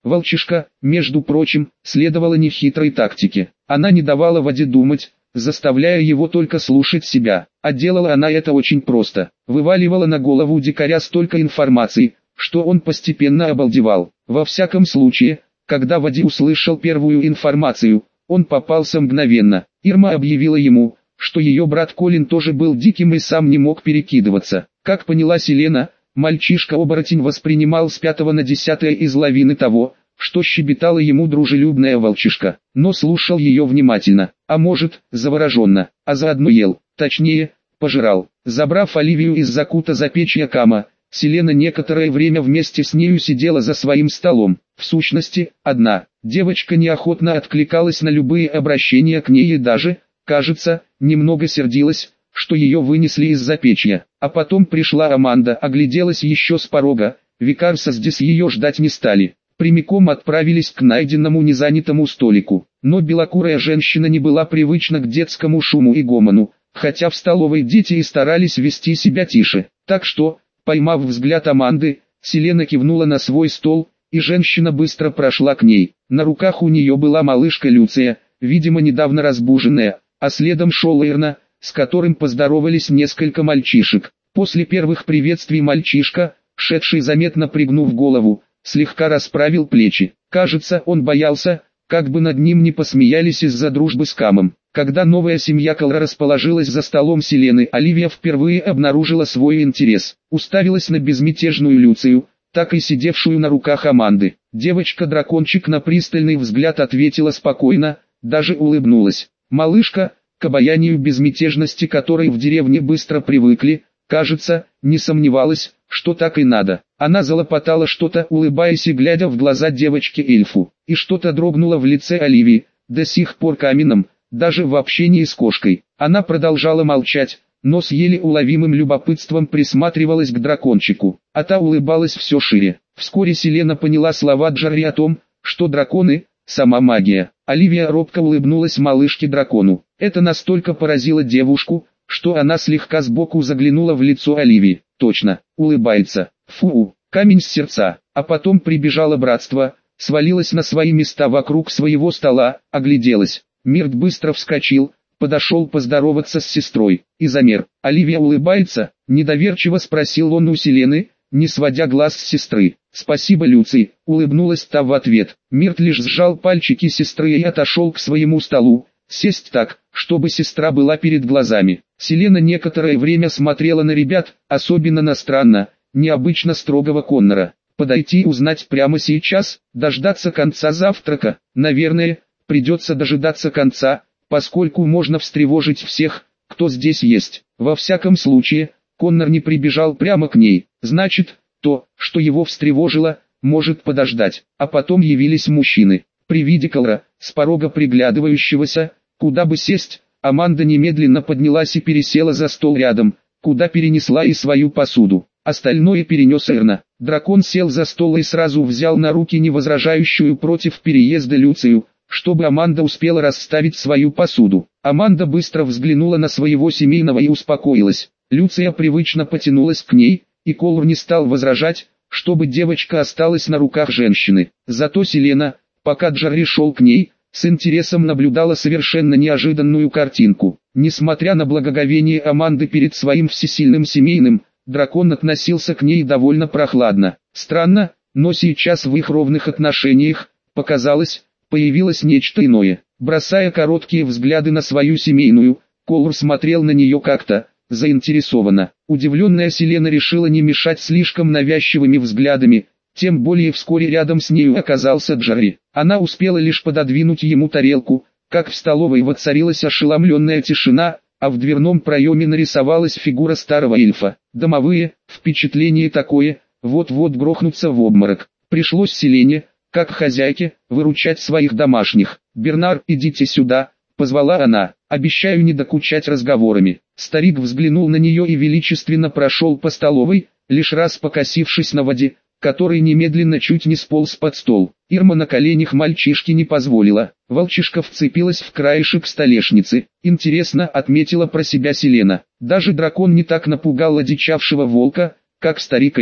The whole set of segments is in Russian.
Волчишка, между прочим, следовала нехитрой тактике. Она не давала воде думать, заставляя его только слушать себя. А делала она это очень просто. Вываливала на голову дикаря столько информации, что он постепенно обалдевал. Во всяком случае, когда Вади услышал первую информацию, он попался мгновенно. Ирма объявила ему, что ее брат Колин тоже был диким и сам не мог перекидываться. Как поняла Селена, мальчишка-оборотень воспринимал с 5 на 10 из лавины того, что щебетала ему дружелюбная волчишка, но слушал ее внимательно, а может, завороженно, а заодно ел, точнее, пожирал. Забрав Оливию из закута запечья Кама, Селена некоторое время вместе с нею сидела за своим столом. В сущности, одна. Девочка неохотно откликалась на любые обращения к ней и даже, кажется, немного сердилась, что ее вынесли из запечья. А потом пришла Аманда, огляделась еще с порога, Викарса здесь ее ждать не стали. Прямиком отправились к найденному незанятому столику. Но белокурая женщина не была привычна к детскому шуму и гомону, хотя в столовой дети и старались вести себя тише. Так что, поймав взгляд Аманды, Селена кивнула на свой стол, и женщина быстро прошла к ней. На руках у нее была малышка Люция, видимо недавно разбуженная, а следом шел Эрна, с которым поздоровались несколько мальчишек. После первых приветствий мальчишка, шедший заметно пригнув голову, слегка расправил плечи. Кажется, он боялся, как бы над ним не посмеялись из-за дружбы с Камом. Когда новая семья Колра расположилась за столом Селены, Оливия впервые обнаружила свой интерес. Уставилась на безмятежную Люцию, так и сидевшую на руках Аманды. Девочка-дракончик на пристальный взгляд ответила спокойно, даже улыбнулась. Малышка, к обаянию безмятежности которой в деревне быстро привыкли, кажется, не сомневалась, что так и надо. Она залопотала что-то, улыбаясь и глядя в глаза девочки-эльфу, и что-то дрогнуло в лице Оливии, до сих пор каменным, даже в общении с кошкой. Она продолжала молчать, но с еле уловимым любопытством присматривалась к дракончику, а та улыбалась все шире. Вскоре Селена поняла слова Джарри о том, что драконы – сама магия. Оливия робко улыбнулась малышке-дракону. Это настолько поразило девушку, что она слегка сбоку заглянула в лицо Оливии. Точно, улыбается. Фу, камень с сердца. А потом прибежало братство, свалилось на свои места вокруг своего стола, огляделось. Мирт быстро вскочил, подошел поздороваться с сестрой, и замер. «Оливия улыбается?» – недоверчиво спросил он у Селены, не сводя глаз с сестры. «Спасибо, Люций», – улыбнулась та в ответ. Мирт лишь сжал пальчики сестры и отошел к своему столу, сесть так, чтобы сестра была перед глазами. Селена некоторое время смотрела на ребят, особенно на странно, необычно строгого Коннора. Подойти и узнать прямо сейчас, дождаться конца завтрака, наверное, придется дожидаться конца, поскольку можно встревожить всех, кто здесь есть. Во всяком случае, Коннор не прибежал прямо к ней, значит, то, что его встревожило, может подождать. А потом явились мужчины. При виде Колра, с порога приглядывающегося, куда бы сесть, Аманда немедленно поднялась и пересела за стол рядом, куда перенесла и свою посуду. Остальное перенес Эрна. Дракон сел за стол и сразу взял на руки невозражающую против переезда Люцию, чтобы Аманда успела расставить свою посуду. Аманда быстро взглянула на своего семейного и успокоилась. Люция привычно потянулась к ней, и Колор не стал возражать, чтобы девочка осталась на руках женщины. Зато Селена, пока Джарри шел к ней, с интересом наблюдала совершенно неожиданную картинку. Несмотря на благоговение Аманды перед своим всесильным семейным, дракон относился к ней довольно прохладно. Странно, но сейчас в их ровных отношениях, показалось, появилось нечто иное. Бросая короткие взгляды на свою семейную, Колор смотрел на нее как-то заинтересованно. Удивленная Селена решила не мешать слишком навязчивыми взглядами, тем более вскоре рядом с нею оказался Джарри. Она успела лишь пододвинуть ему тарелку, как в столовой воцарилась ошеломленная тишина, а в дверном проеме нарисовалась фигура старого эльфа. Домовые, впечатление такое, вот-вот грохнутся в обморок. Пришлось Селене, как хозяйке, выручать своих домашних. «Бернар, идите сюда», — позвала она, — «обещаю не докучать разговорами». Старик взглянул на нее и величественно прошел по столовой, лишь раз покосившись на Воде, который немедленно чуть не сполз под стол. Ирма на коленях мальчишки не позволила. Волчишка вцепилась в краешек столешницы. Интересно, отметила про себя Селена. Даже дракон не так напугал одичавшего волка, как старик-эльф.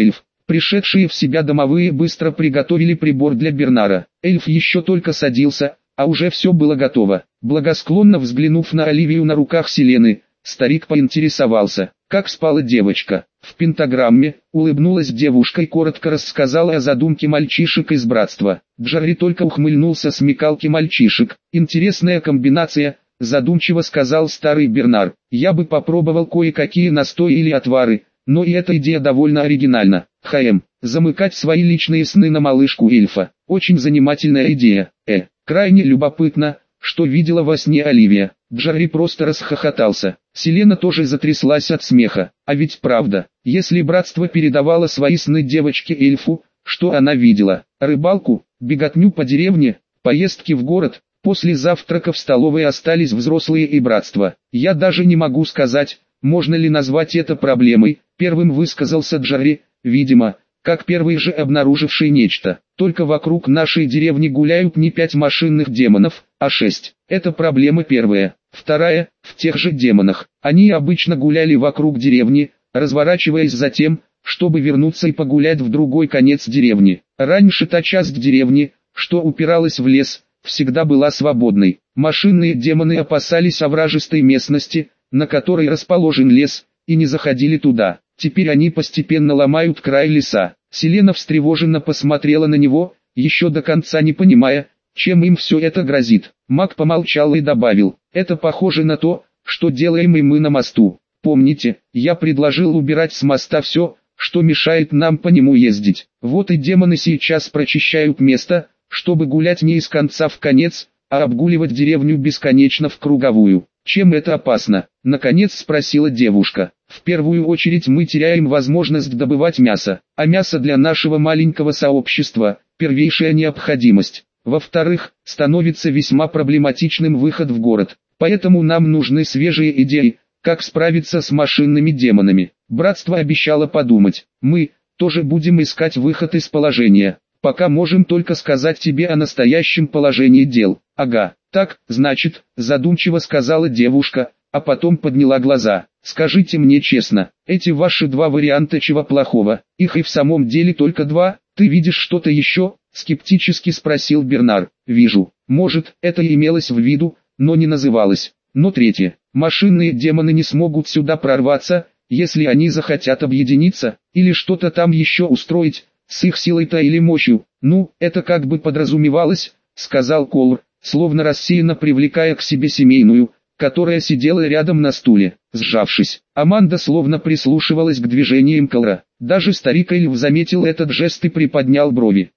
Пришедшие в себя домовые быстро приготовили прибор для Бернара. Эльф еще только садился, а уже все было готово. Благосклонно взглянув на Оливию на руках Селены, старик поинтересовался, как спала девочка. В пентаграмме улыбнулась девушка и коротко рассказала о задумке мальчишек из братства. Джарри только ухмыльнулся смекалки мальчишек. Интересная комбинация, задумчиво сказал старый Бернар. Я бы попробовал кое-какие настои или отвары, но и эта идея довольно оригинальна. Замыкать свои личные сны на малышку эльфа. Очень занимательная идея. Крайне любопытно, что видела во сне Оливия. Джарри просто расхохотался. Селена тоже затряслась от смеха. А ведь правда, если братство передавало свои сны девочке-эльфу, что она видела? Рыбалку, беготню по деревне, поездки в город. После завтрака в столовой остались взрослые и братство. Я даже не могу сказать, можно ли назвать это проблемой. Первым высказался Джарри, видимо, как первый же обнаруживший нечто. Только вокруг нашей деревни гуляют не 5 машинных демонов, а 6. Это проблема первая. Вторая, в тех же демонах. Они обычно гуляли вокруг деревни, разворачиваясь затем, чтобы вернуться и погулять в другой конец деревни. Раньше та часть деревни, что упиралась в лес, всегда была свободной. Машинные демоны опасались овражистой местности, на которой расположен лес, и не заходили туда. Теперь они постепенно ломают край леса. Селена встревоженно посмотрела на него, еще до конца не понимая, чем им все это грозит. Маг помолчал и добавил, это похоже на то, что делаем и мы на мосту. Помните, я предложил убирать с моста все, что мешает нам по нему ездить. Вот и демоны сейчас прочищают место, чтобы гулять не из конца в конец, а обгуливать деревню бесконечно в круговую. Чем это опасно? Наконец спросила девушка. В первую очередь мы теряем возможность добывать мясо, а мясо для нашего маленького сообщества – первейшая необходимость. Во-вторых, становится весьма проблематичным выход в город, поэтому нам нужны свежие идеи, как справиться с машинными демонами. Братство обещало подумать. Мы тоже будем искать выход из положения. Пока можем только сказать тебе о настоящем положении дел. Ага, так, значит, задумчиво сказала девушка, а потом подняла глаза. Скажите мне честно, эти ваши 2 варианта чего плохого? Их и в самом деле только 2, ты видишь что-то еще? Скептически спросил Бернар. Вижу, может, это имелось в виду, но не называлось. Но третье, машинные демоны не смогут сюда прорваться, если они захотят объединиться, или что-то там еще устроить, с их силой-то или мощью. Ну, это как бы подразумевалось, сказал Колр, словно рассеянно привлекая к себе семейную, которая сидела рядом на стуле, сжавшись. Аманда словно прислушивалась к движениям Колра. Даже старик Эльф заметил этот жест и приподнял брови.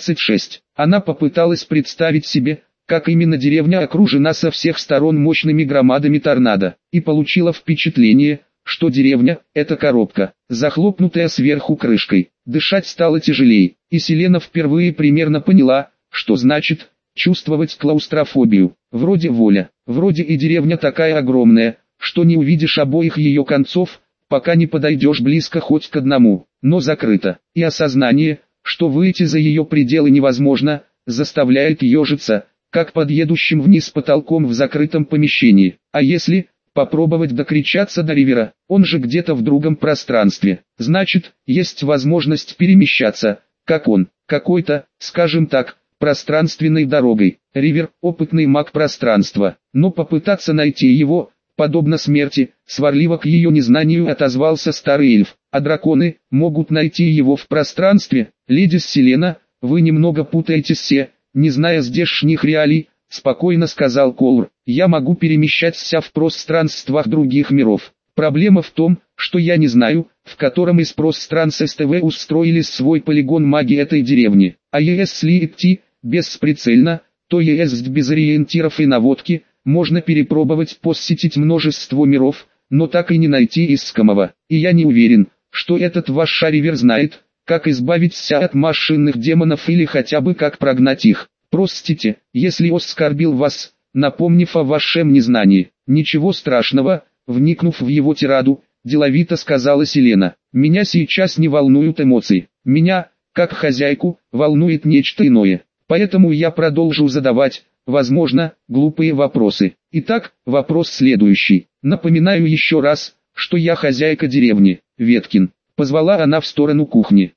26. Она попыталась представить себе, как именно деревня окружена со всех сторон мощными громадами торнадо, и получила впечатление, что деревня – это коробка, захлопнутая сверху крышкой. Дышать стало тяжелее, и Селена впервые примерно поняла, что значит чувствовать клаустрофобию. Вроде воля, вроде и деревня такая огромная, что не увидишь обоих ее концов, пока не подойдешь близко хоть к одному, но закрыто. И осознание, что выйти за ее пределы невозможно, заставляет ежиться, как под едущим вниз потолком в закрытом помещении. А если попробовать докричаться до Ривера, он же где-то в другом пространстве, значит, есть возможность перемещаться, как он, какой-то, скажем так, пространственной дорогой. Ривер – опытный маг пространства, но попытаться найти его, подобно смерти, сварливо к ее незнанию отозвался старый эльф. А драконы могут найти его в пространстве. Леди Селена, вы немного путаетесь все, не зная здешних реалий, спокойно сказал Колр. Я могу перемещаться в пространствах других миров. Проблема в том, что я не знаю, в котором из пространств СТВ устроили свой полигон маги этой деревни. А если идти бесприцельно, то есть без ориентиров и наводки, можно перепробовать посетить множество миров, но так и не найти искомого. И я не уверен, что этот ваш Шаривер знает, как избавиться от машинных демонов или хотя бы как прогнать их. Простите, если оскорбил вас, напомнив о вашем незнании. Ничего страшного, вникнув в его тираду, деловито сказала Селена. Меня сейчас не волнуют эмоции. Меня, как хозяйку, волнует нечто иное. Поэтому я продолжу задавать, возможно, глупые вопросы. Итак, вопрос следующий. Напоминаю еще раз, что я хозяйка деревни, Веткин. Позвала она в сторону кухни.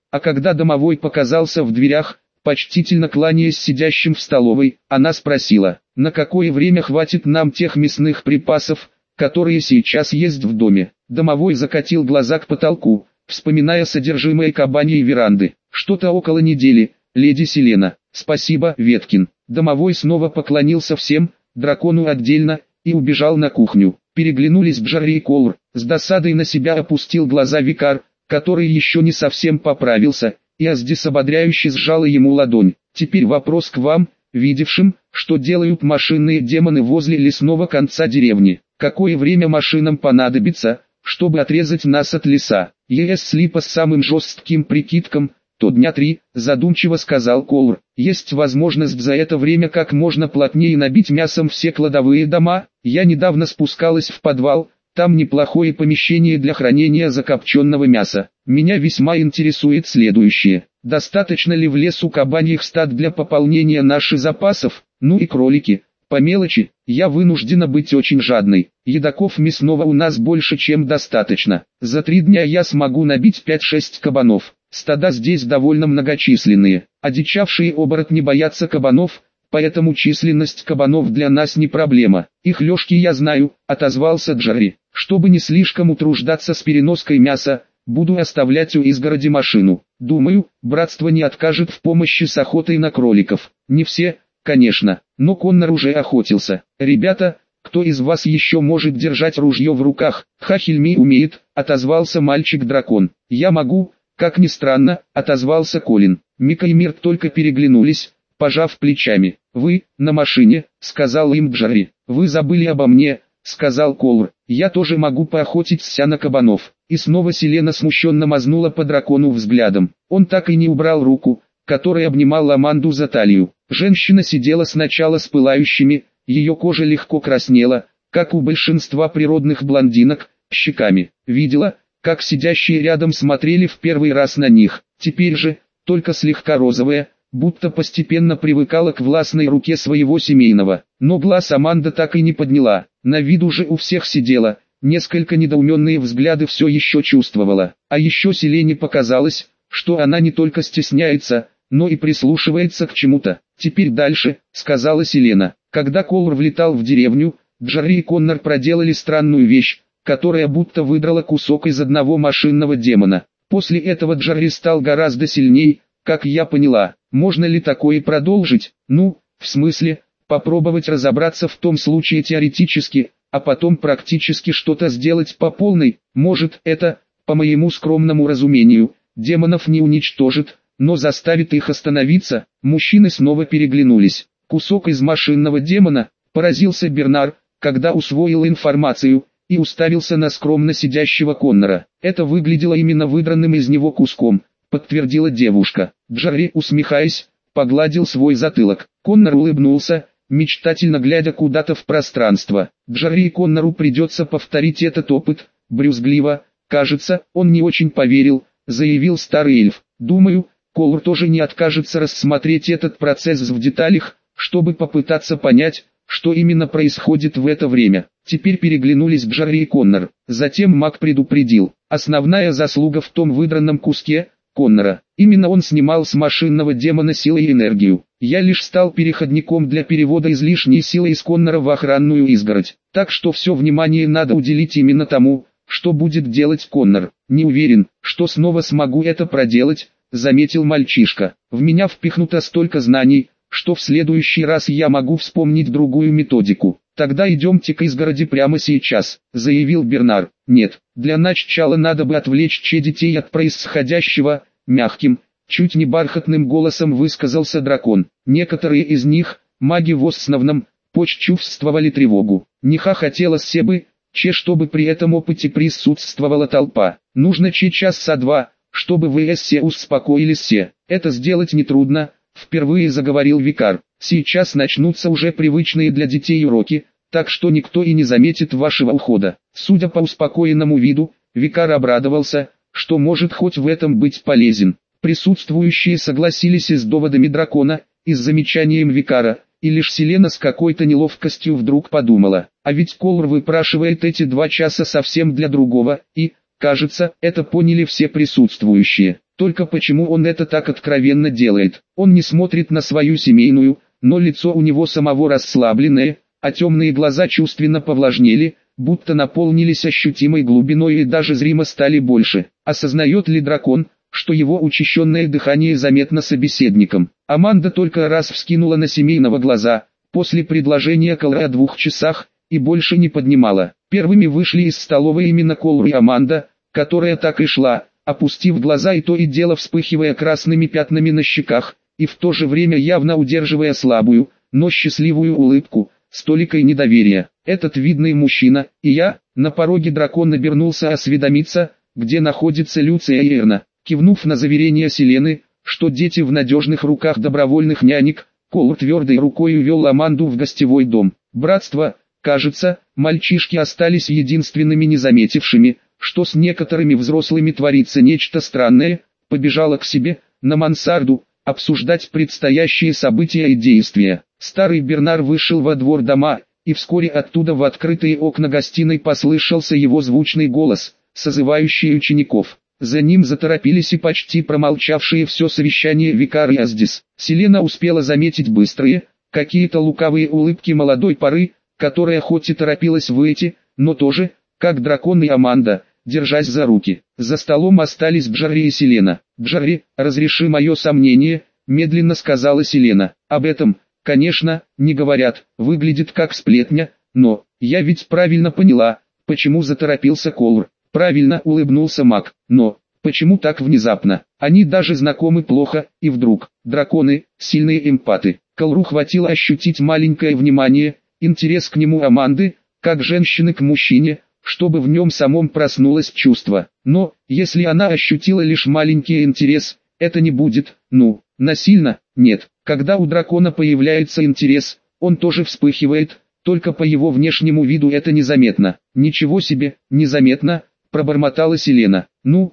А когда домовой показался в дверях, почтительно кланяясь сидящим в столовой, она спросила, на какое время хватит нам тех мясных припасов, которые сейчас есть в доме. Домовой закатил глаза к потолку, вспоминая содержимое кабаньей веранды. Что-то около недели, леди Селена. Спасибо, Веткин. Домовой снова поклонился всем, дракону отдельно, и убежал на кухню. Переглянулись Джарри и Колр. С досадой на себя опустил глаза викар, который еще не совсем поправился, и Аздис ободряюще сжала ему ладонь. Теперь вопрос к вам, видевшим, что делают машинные демоны возле лесного конца деревни. Какое время машинам понадобится, чтобы отрезать нас от леса? Если по самым жестким прикидкам, то дня 3, задумчиво сказал Колр. Есть возможность за это время как можно плотнее набить мясом все кладовые дома. Я недавно спускалась в подвал, там неплохое помещение для хранения закопченного мяса. Меня весьма интересует следующее. Достаточно ли в лесу кабаньих стад для пополнения наших запасов? Ну и кролики. По мелочи, я вынуждена быть очень жадной. Едоков мясного у нас больше чем достаточно. За 3 дня я смогу набить 5-6 кабанов. Стада здесь довольно многочисленные. Одичавшие оборотни боятся кабанов, поэтому численность кабанов для нас не проблема. Их лёжки я знаю, отозвался Джарри. Чтобы не слишком утруждаться с переноской мяса, буду оставлять у изгороди машину. Думаю, братство не откажет в помощи с охотой на кроликов. Не все, конечно, но Коннор уже охотился. Ребята, кто из вас еще может держать ружье в руках? Хахельми умеет, отозвался мальчик-дракон. Я могу, как ни странно, отозвался Колин. Мика и Мирт только переглянулись, пожав плечами. Вы, на машине, сказал им Джарри. Вы забыли обо мне, сказал Колр. Я тоже могу поохотиться на кабанов. И снова Селена смущенно мазнула по дракону взглядом. Он так и не убрал руку, которая обнимала Аманду за талию. Женщина сидела сначала с пылающими, ее кожа легко краснела, как у большинства природных блондинок, щеками. Видела, как сидящие рядом смотрели в первый раз на них. Теперь же, только слегка розовая, будто постепенно привыкала к властной руке своего семейного. Но глаз Аманда так и не подняла. На виду же у всех сидела, несколько недоуменные взгляды все еще чувствовала. А еще Селене показалось, что она не только стесняется, но и прислушивается к чему-то. «Теперь дальше», — сказала Селена. Когда Колр влетал в деревню, Джарри и Коннор проделали странную вещь, которая будто выдрала кусок из одного машинного демона. После этого Джарри стал гораздо сильней, как я поняла. Можно ли такое продолжить? Ну, в смысле, попробовать разобраться в том случае теоретически, а потом практически что-то сделать по полной. Может, это, по моему скромному разумению, демонов не уничтожит, но заставит их остановиться. Мужчины снова переглянулись. Кусок из машинного демона, поразился Бернар, когда усвоил информацию, и уставился на скромно сидящего Коннора. Это выглядело именно выдранным из него куском, подтвердила девушка. Джарри, усмехаясь, погладил свой затылок. Коннор улыбнулся, мечтательно глядя куда-то в пространство. Джарри и Коннору придется повторить этот опыт, брюзгливо. Кажется, он не очень поверил, заявил старый эльф. Думаю, Колр тоже не откажется рассмотреть этот процесс в деталях, чтобы попытаться понять, что именно происходит в это время. Теперь переглянулись Джарри и Коннор. Затем маг предупредил. Основная заслуга в том выдранном куске Коннора. Именно он снимал с машинного демона силы и энергию. Я лишь стал переходником для перевода излишней силы из Коннора в охранную изгородь. Так что все внимание надо уделить именно тому, что будет делать Коннор. Не уверен, что снова смогу это проделать, заметил мальчишка. В меня впихнуто столько знаний, что в следующий раз я могу вспомнить другую методику. Тогда идемте к изгороди прямо сейчас, заявил Бернар. Нет, для начала надо бы отвлечь детей от происходящего, мягким, чуть не бархатным голосом высказался дракон. Некоторые из них, маги в основном, почувствовали тревогу. Неха хотела себе, чтобы при этом опыте присутствовала толпа. Нужно часа 2, чтобы вы все успокоились. Это сделать нетрудно. Впервые заговорил викар. Сейчас начнутся уже привычные для детей уроки, так что никто и не заметит вашего ухода. Судя по успокоенному виду, викар обрадовался, что может хоть в этом быть полезен. Присутствующие согласились и с доводами дракона, и с замечанием викара, и лишь Селена с какой-то неловкостью вдруг подумала, а ведь Колр выпрашивает эти 2 часа совсем для другого, и, Кажется, это поняли все присутствующие. Только почему он это так откровенно делает? Он не смотрит на свою семейную, но лицо у него самого расслабленное, а темные глаза чувственно повлажнели, будто наполнились ощутимой глубиной и даже зримо стали больше. Осознает ли дракон, что его учащенное дыхание заметно собеседником? Аманда только раз вскинула на семейного глаза, после предложения Колора о 2 часах, и больше не поднимала. Первыми вышли из столовой именно Колор и Аманда, которая так и шла, опустив глаза и то и дело вспыхивая красными пятнами на щеках, и в то же время явно удерживая слабую, но счастливую улыбку, с толикой недоверия. Этот видный мужчина, и я, на пороге дракон обернулся осведомиться, где находится Люция и Эрна. Кивнув на заверение Селены, что дети в надежных руках добровольных нянек, Колор твердой рукой увел Аманду в гостевой дом. Братство, кажется, мальчишки остались единственными не заметившими, что с некоторыми взрослыми творится нечто странное, побежала к себе, на мансарду, обсуждать предстоящие события и действия. Старый Бернар вышел во двор дома, и вскоре оттуда в открытые окна гостиной послышался его звучный голос, созывающий учеников. За ним заторопились и почти промолчавшие все совещание викар и Аздис. Селена успела заметить быстрые, какие-то лукавые улыбки молодой поры, которая хоть и торопилась выйти, но тоже, как дракон и Аманда, держась за руки. За столом остались Джарри и Селена. «Джарри, разреши мое сомнение», — медленно сказала Селена. «Об этом, конечно, не говорят, выглядит как сплетня, но, я ведь правильно поняла, почему заторопился Колор». «Правильно», — улыбнулся маг, «но, почему так внезапно? Они даже знакомы плохо, и вдруг, драконы, сильные эмпаты». Колору хватило ощутить маленькое внимание, интерес к нему Аманды, как женщины к мужчине, чтобы в нем самом проснулось чувство. Но, если она ощутила лишь маленький интерес, это не будет, насильно, нет. Когда у дракона появляется интерес, он тоже вспыхивает, только по его внешнему виду это незаметно. «Ничего себе, незаметно», — пробормотала Селена.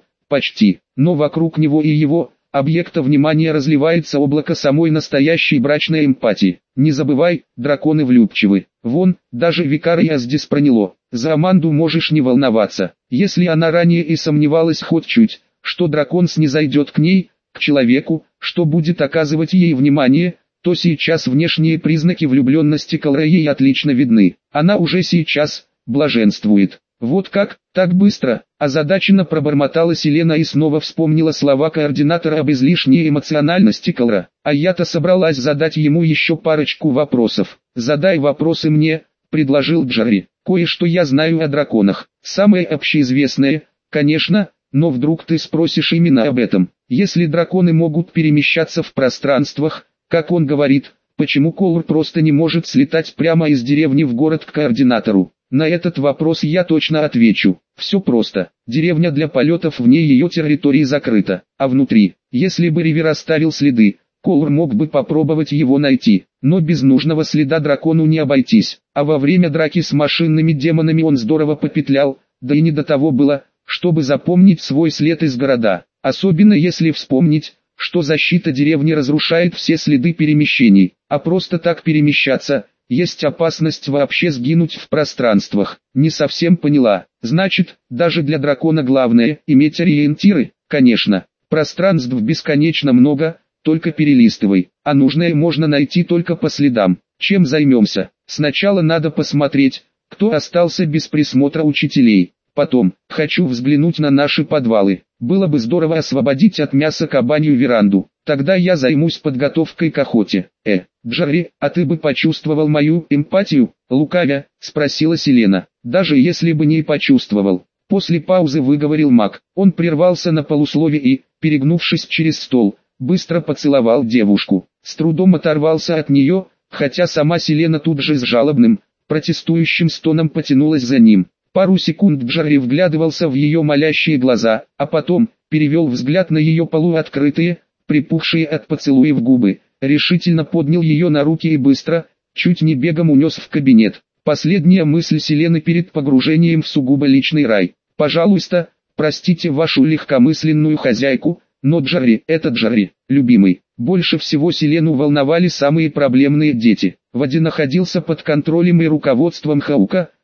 Почти, но вокруг него и его объекта внимания разливается облако самой настоящей брачной эмпатии. Не забывай, драконы влюбчивы. Вон, даже викар Аздис проняло. За Аманду можешь не волноваться. Если она ранее и сомневалась хоть чуть, что дракон снизойдет к ней, к человеку, что будет оказывать ей внимание, то сейчас внешние признаки влюбленности Колора ей отлично видны. Она уже сейчас блаженствует. «Вот как, так быстро?» – озадаченно пробормотала Селена и снова вспомнила слова координатора об излишней эмоциональности Колора. «А я-то собралась задать ему еще парочку вопросов». «Задай вопросы мне», – предложил Джарри. «Кое-что я знаю о драконах. Самое общеизвестное, конечно, но вдруг ты спросишь именно об этом. Если драконы могут перемещаться в пространствах, как он говорит, почему Колор просто не может слетать прямо из деревни в город к координатору?» На этот вопрос я точно отвечу. Все просто. Деревня для полетов вне ее территории закрыта. А внутри, если бы Ривер оставил следы, Колор мог бы попробовать его найти. Но без нужного следа дракону не обойтись. А во время драки с машинными демонами он здорово попетлял, да и не до того было, чтобы запомнить свой след из города. Особенно если вспомнить, что защита деревни разрушает все следы перемещений. А просто так перемещаться – есть опасность вообще сгинуть в пространствах. Не совсем поняла. Значит, даже для дракона главное иметь ориентиры, конечно. Пространств бесконечно много, только перелистывай. А нужное можно найти только по следам. Чем займемся? Сначала надо посмотреть, кто остался без присмотра учителей. Потом, хочу взглянуть на наши подвалы. Было бы здорово освободить от мяса кабанью веранду. Тогда я займусь подготовкой к охоте. Джарри, а ты бы почувствовал мою эмпатию, лукавя, спросила Селена. Даже если бы не почувствовал. После паузы выговорил маг. Он прервался на полуслове и, перегнувшись через стол, быстро поцеловал девушку. С трудом оторвался от нее, хотя сама Селена тут же с жалобным, протестующим стоном потянулась за ним. Пару секунд Джарри вглядывался в ее молящие глаза, а потом перевел взгляд на ее полуоткрытые, припухшие от поцелуев губы, решительно поднял ее на руки и быстро, чуть не бегом унес в кабинет. Последняя мысль Селены перед погружением в сугубо личный рай. «Пожалуйста, простите вашу легкомысленную хозяйку, но Джарри, это Джарри, любимый». Больше всего Селену волновали самые проблемные дети. Вади находился под контролем и руководством Хаука,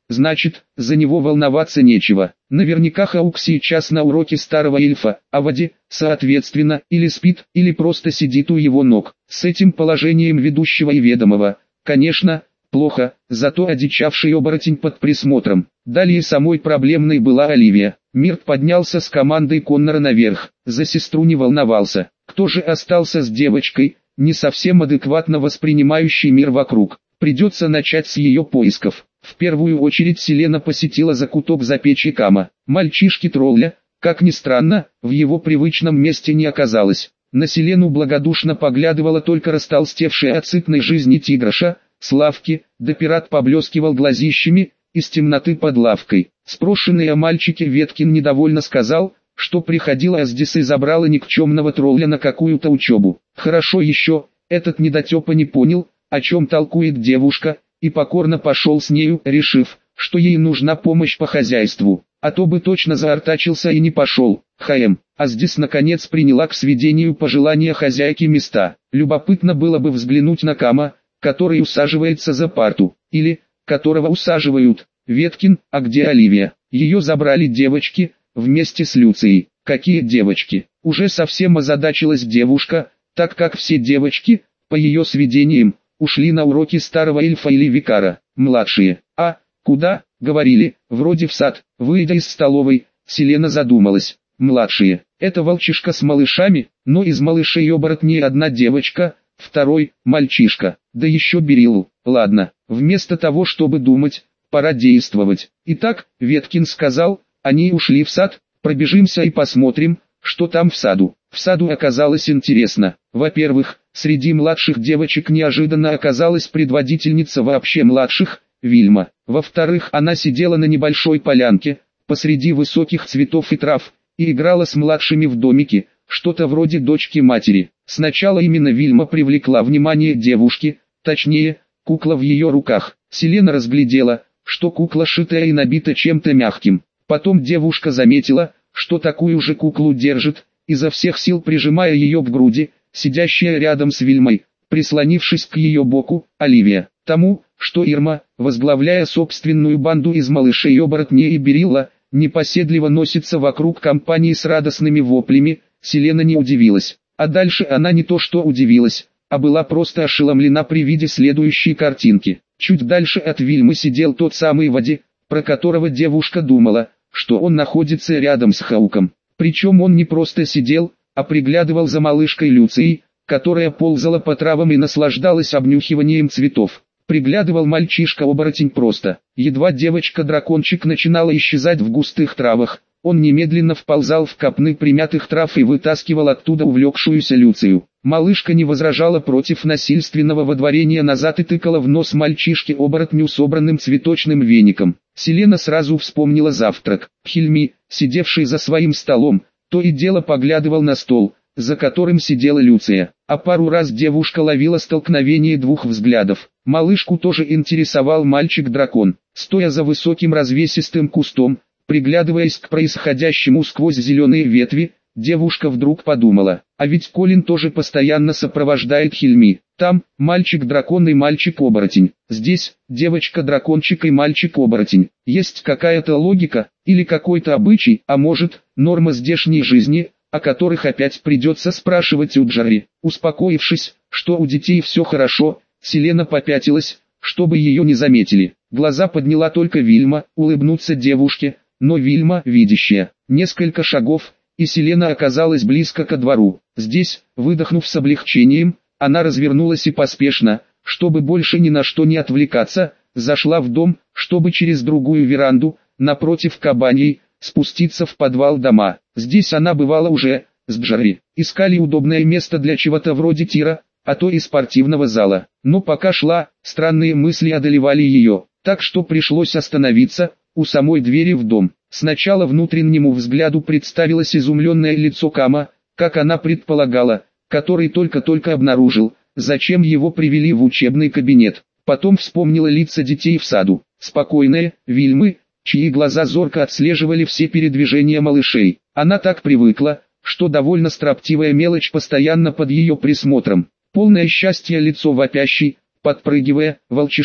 значит, за него волноваться нечего. Наверняка Хаук сейчас на уроке старого эльфа, а Вади, соответственно, или спит, или просто сидит у его ног. С этим положением ведущего и ведомого, конечно, плохо, зато одичавший оборотень под присмотром. Далее самой проблемной была Оливия. Мирт поднялся с командой Коннора наверх, за сестру не волновался. Кто же остался с девочкой, не совсем адекватно воспринимающей мир вокруг? Придется начать с ее поисков. В первую очередь Селена посетила закуток за печи Кама. Мальчишки-тролля, как ни странно, в его привычном месте не оказалось. На Селену благодушно поглядывала только растолстевшая от сытной жизни тиграша, с лавки, да пират поблескивал глазищами, из темноты под лавкой. Спрошенный о мальчике Веткин недовольно сказал, что приходила Аздис и забрала никчемного тролля на какую-то учебу. Хорошо еще, этот недотепа не понял, о чем толкует девушка, и покорно пошел с нею, решив, что ей нужна помощь по хозяйству. А то бы точно заортачился и не пошел. Аздис наконец приняла к сведению пожелания хозяйки места. Любопытно было бы взглянуть на Кама, который усаживается за парту, или, которого усаживают. Веткин, а где Оливия? Ее забрали девочки, вместе с Люцией. Какие девочки? Уже совсем озадачилась девушка, так как все девочки, по ее сведениям, ушли на уроки старого эльфа или викара. Младшие. А, куда? Говорили, вроде в сад. Выйдя из столовой, Селена задумалась. Младшие. Это волчишка с малышами, но из малышей оборотней одна девочка, второй – мальчишка, да еще Берилу. Ладно, вместо того чтобы думать, пора действовать. Итак, Веткин сказал, они ушли в сад, пробежимся и посмотрим, что там в саду. В саду оказалось интересно. Во-первых, среди младших девочек неожиданно оказалась предводительница вообще младших, Вильма. Во-вторых, она сидела на небольшой полянке, посреди высоких цветов и трав, и играла с младшими в домике, что-то вроде дочки матери. Сначала именно Вильма привлекла внимание девушки, точнее, кукла в ее руках. Селена разглядела, что кукла шитая и набита чем-то мягким. Потом девушка заметила, что такую же куклу держит, изо всех сил прижимая ее к груди, сидящая рядом с Вильмой, прислонившись к ее боку, Оливия. Тому, что Ирма, возглавляя собственную банду из малышей оборотней и Берилла, непоседливо носится вокруг компании с радостными воплями, Селена не удивилась. А дальше она не то что удивилась, а была просто ошеломлена при виде следующей картинки. Чуть дальше от Вильмы сидел тот самый Вади, про которого девушка думала, что он находится рядом с Хауком. Причем он не просто сидел, а приглядывал за малышкой Люцией, которая ползала по травам и наслаждалась обнюхиванием цветов. Приглядывал мальчишка-оборотень просто. Едва девочка-дракончик начинала исчезать в густых травах, он немедленно вползал в копны примятых трав и вытаскивал оттуда увлекшуюся Люцию. Малышка не возражала против насильственного водворения назад и тыкала в нос мальчишке-оборотню собранным цветочным веником. Селена сразу вспомнила завтрак. Хильми, сидевший за своим столом, то и дело поглядывал на стол, за которым сидела Люция. А пару раз девушка ловила столкновение двух взглядов. Малышку тоже интересовал мальчик-дракон. Стоя за высоким развесистым кустом, приглядываясь к происходящему сквозь зеленые ветви, девушка вдруг подумала, а ведь Колин тоже постоянно сопровождает Хильми. Там, мальчик-дракон и мальчик-оборотень. Здесь, девочка-дракончик и мальчик-оборотень. Есть какая-то логика, или какой-то обычай, а может, норма здешней жизни, о которых опять придется спрашивать у Джарри. Успокоившись, что у детей все хорошо, Селена попятилась, чтобы ее не заметили. Глаза подняла только Вильма, улыбнуться девушке, но Вильма, видящая, несколько шагов, и Селена оказалась близко ко двору. Здесь, выдохнув с облегчением, она развернулась и поспешно, чтобы больше ни на что не отвлекаться, зашла в дом, чтобы через другую веранду, напротив кабаньей, спуститься в подвал дома. Здесь она бывала уже, с Джарри. Искали удобное место для чего-то вроде тира, а то и спортивного зала. Но пока шла, странные мысли одолевали ее, так что пришлось остановиться у самой двери в дом. Сначала внутреннему взгляду представилось изумленное лицо Кама, как она предполагала, который только-только обнаружил, зачем его привели в учебный кабинет. Потом вспомнила лица детей в саду, спокойные, Вильмы, чьи глаза зорко отслеживали все передвижения малышей. Она так привыкла, что довольно строптивая мелочь постоянно под ее присмотром. Полное счастье лицо вопящей, подпрыгивая, волчишки,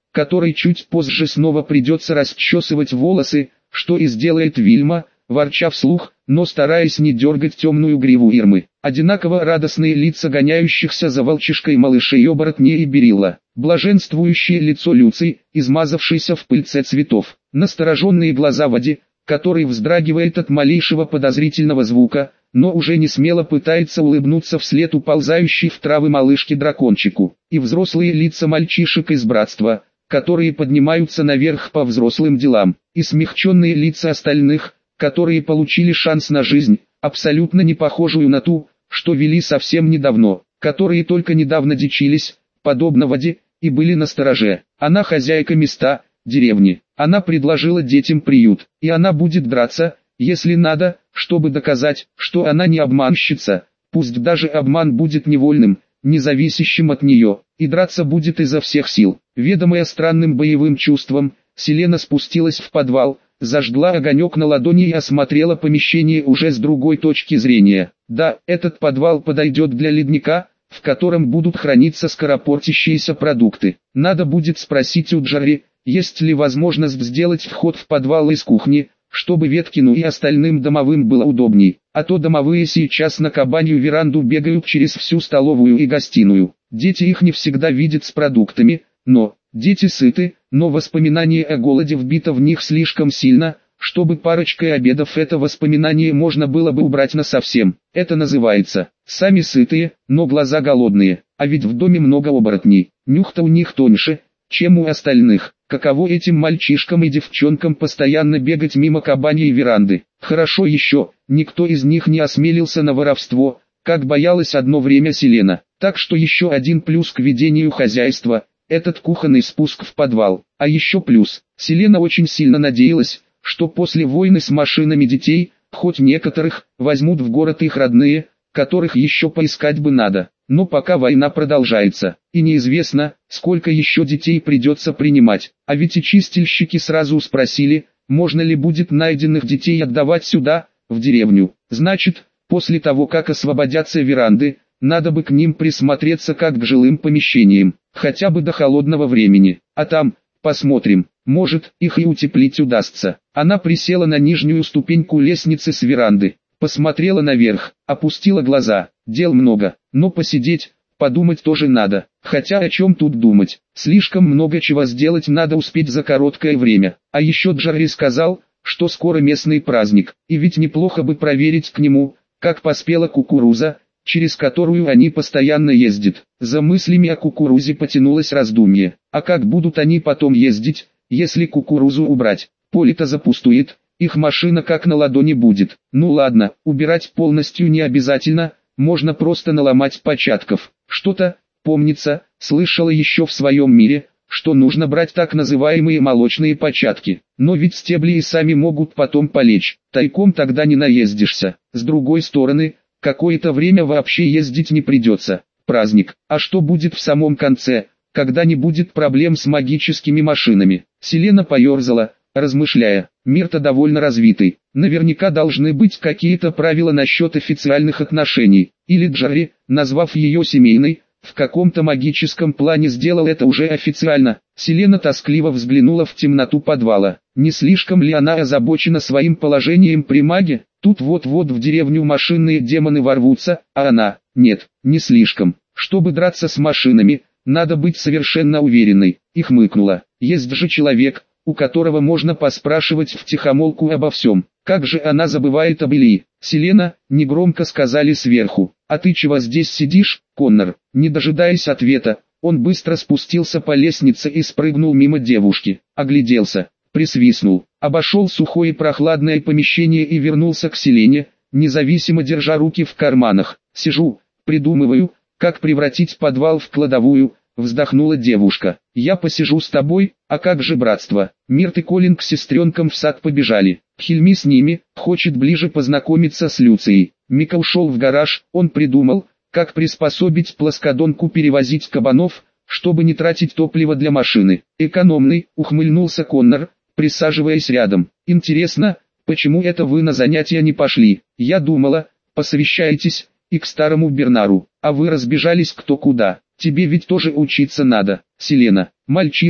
которой чуть позже снова придется расчесывать волосы, что и сделает Вильма, ворча вслух, но стараясь не дергать темную гриву Ирмы. Одинаково радостные лица гоняющихся за волчишкой малышей оборотней и Берилла, блаженствующее лицо Люци, измазавшейся в пыльце цветов, настороженные глаза Вади, который вздрагивает от малейшего подозрительного звука, но уже не смело пытается улыбнуться вслед уползающей в травы малышке-дракончику, и взрослые лица мальчишек из братства, которые поднимаются наверх по взрослым делам, и смягченные лица остальных, которые получили шанс на жизнь, абсолютно не похожую на ту, что вели совсем недавно, которые только недавно дичились, подобно Ваде, и были настороже. Она хозяйка места, деревни, она предложила детям приют, и она будет драться, если надо, чтобы доказать, что она не обманщица, пусть даже обман будет невольным, независящим от нее, и драться будет изо всех сил. Ведомая странным боевым чувством, Селена спустилась в подвал, зажгла огонек на ладони и осмотрела помещение уже с другой точки зрения. Да, этот подвал подойдет для ледника, в котором будут храниться скоропортящиеся продукты. Надо будет спросить у Джарри, есть ли возможность сделать вход в подвал из кухни, чтобы Веткину и остальным домовым было удобней, а то домовые сейчас на кабанью веранду бегают через всю столовую и гостиную. Дети их не всегда видят с продуктами, но дети сыты, но воспоминание о голоде вбито в них слишком сильно, чтобы парочкой обедов это воспоминание можно было бы убрать насовсем. Это называется «сами сытые, но глаза голодные», а ведь в доме много оборотней, нюх-то у них тоньше, чем у остальных. Каково этим мальчишкам и девчонкам постоянно бегать мимо кабаньей веранды. Хорошо еще, никто из них не осмелился на воровство, как боялась одно время Селена. Так что еще один плюс к ведению хозяйства – этот кухонный спуск в подвал. А еще плюс, Селена очень сильно надеялась, что после войны с машинами детей, хоть некоторых, возьмут в город их родные, которых еще поискать бы надо. Но пока война продолжается, и неизвестно, сколько еще детей придется принимать. А ведь и чистильщики сразу спросили, можно ли будет найденных детей отдавать сюда, в деревню. Значит, после того как освободятся веранды, надо бы к ним присмотреться как к жилым помещениям, хотя бы до холодного времени. А там, посмотрим, может, их и утеплить удастся. Она присела на нижнюю ступеньку лестницы с веранды. Посмотрела наверх, опустила глаза, дел много, но посидеть, подумать тоже надо. Хотя о чем тут думать, слишком много чего сделать надо успеть за короткое время. А еще Джарри сказал, что скоро местный праздник, и ведь неплохо бы проверить к нему, как поспела кукуруза, через которую они постоянно ездят. За мыслями о кукурузе потянулось раздумье. А как будут они потом ездить, если кукурузу убрать? Поле-то запустует. Их машина как на ладони будет. Ну ладно, убирать полностью не обязательно, можно просто наломать початков. Что-то, помнится, слышала еще в своем мире, что нужно брать так называемые молочные початки. Но ведь стебли и сами могут потом полечь. Тайком тогда не наездишься. С другой стороны, какое-то время вообще ездить не придется. Праздник. А что будет в самом конце, когда не будет проблем с магическими машинами? Селена поерзала, размышляя, мир-то довольно развитый, наверняка должны быть какие-то правила насчет официальных отношений, или Джарри, назвав ее семейной, в каком-то магическом плане сделал это уже официально. Селена тоскливо взглянула в темноту подвала, не слишком ли она озабочена своим положением при маге? Тут вот-вот в деревню машинные демоны ворвутся, а она, нет, не слишком. Чтобы драться с машинами, надо быть совершенно уверенной, и хмыкнула, есть же человек, у которого можно поспрашивать втихомолку обо всем. Как же она забывает об Ильи? Селена, негромко сказали сверху. А ты чего здесь сидишь, Коннор? Не дожидаясь ответа, он быстро спустился по лестнице и спрыгнул мимо девушки. Огляделся, присвистнул, обошел сухое и прохладное помещение и вернулся к Селене, независимо держа руки в карманах. Сижу, придумываю, как превратить подвал в кладовую. Вздохнула девушка. Я посижу с тобой, а как же братство? Мирт и Колин к сестренкам в сад побежали. Хельми с ними, хочет ближе познакомиться с Люцией. Мика ушел в гараж, он придумал, как приспособить плоскодонку перевозить кабанов, чтобы не тратить топливо для машины. Экономный, ухмыльнулся Коннор, присаживаясь рядом. Интересно, почему это вы на занятия не пошли? Я думала, посовещаетесь, и к старому Бернару, а вы разбежались кто куда. Тебе ведь тоже учиться надо, Селена. Мальчишка,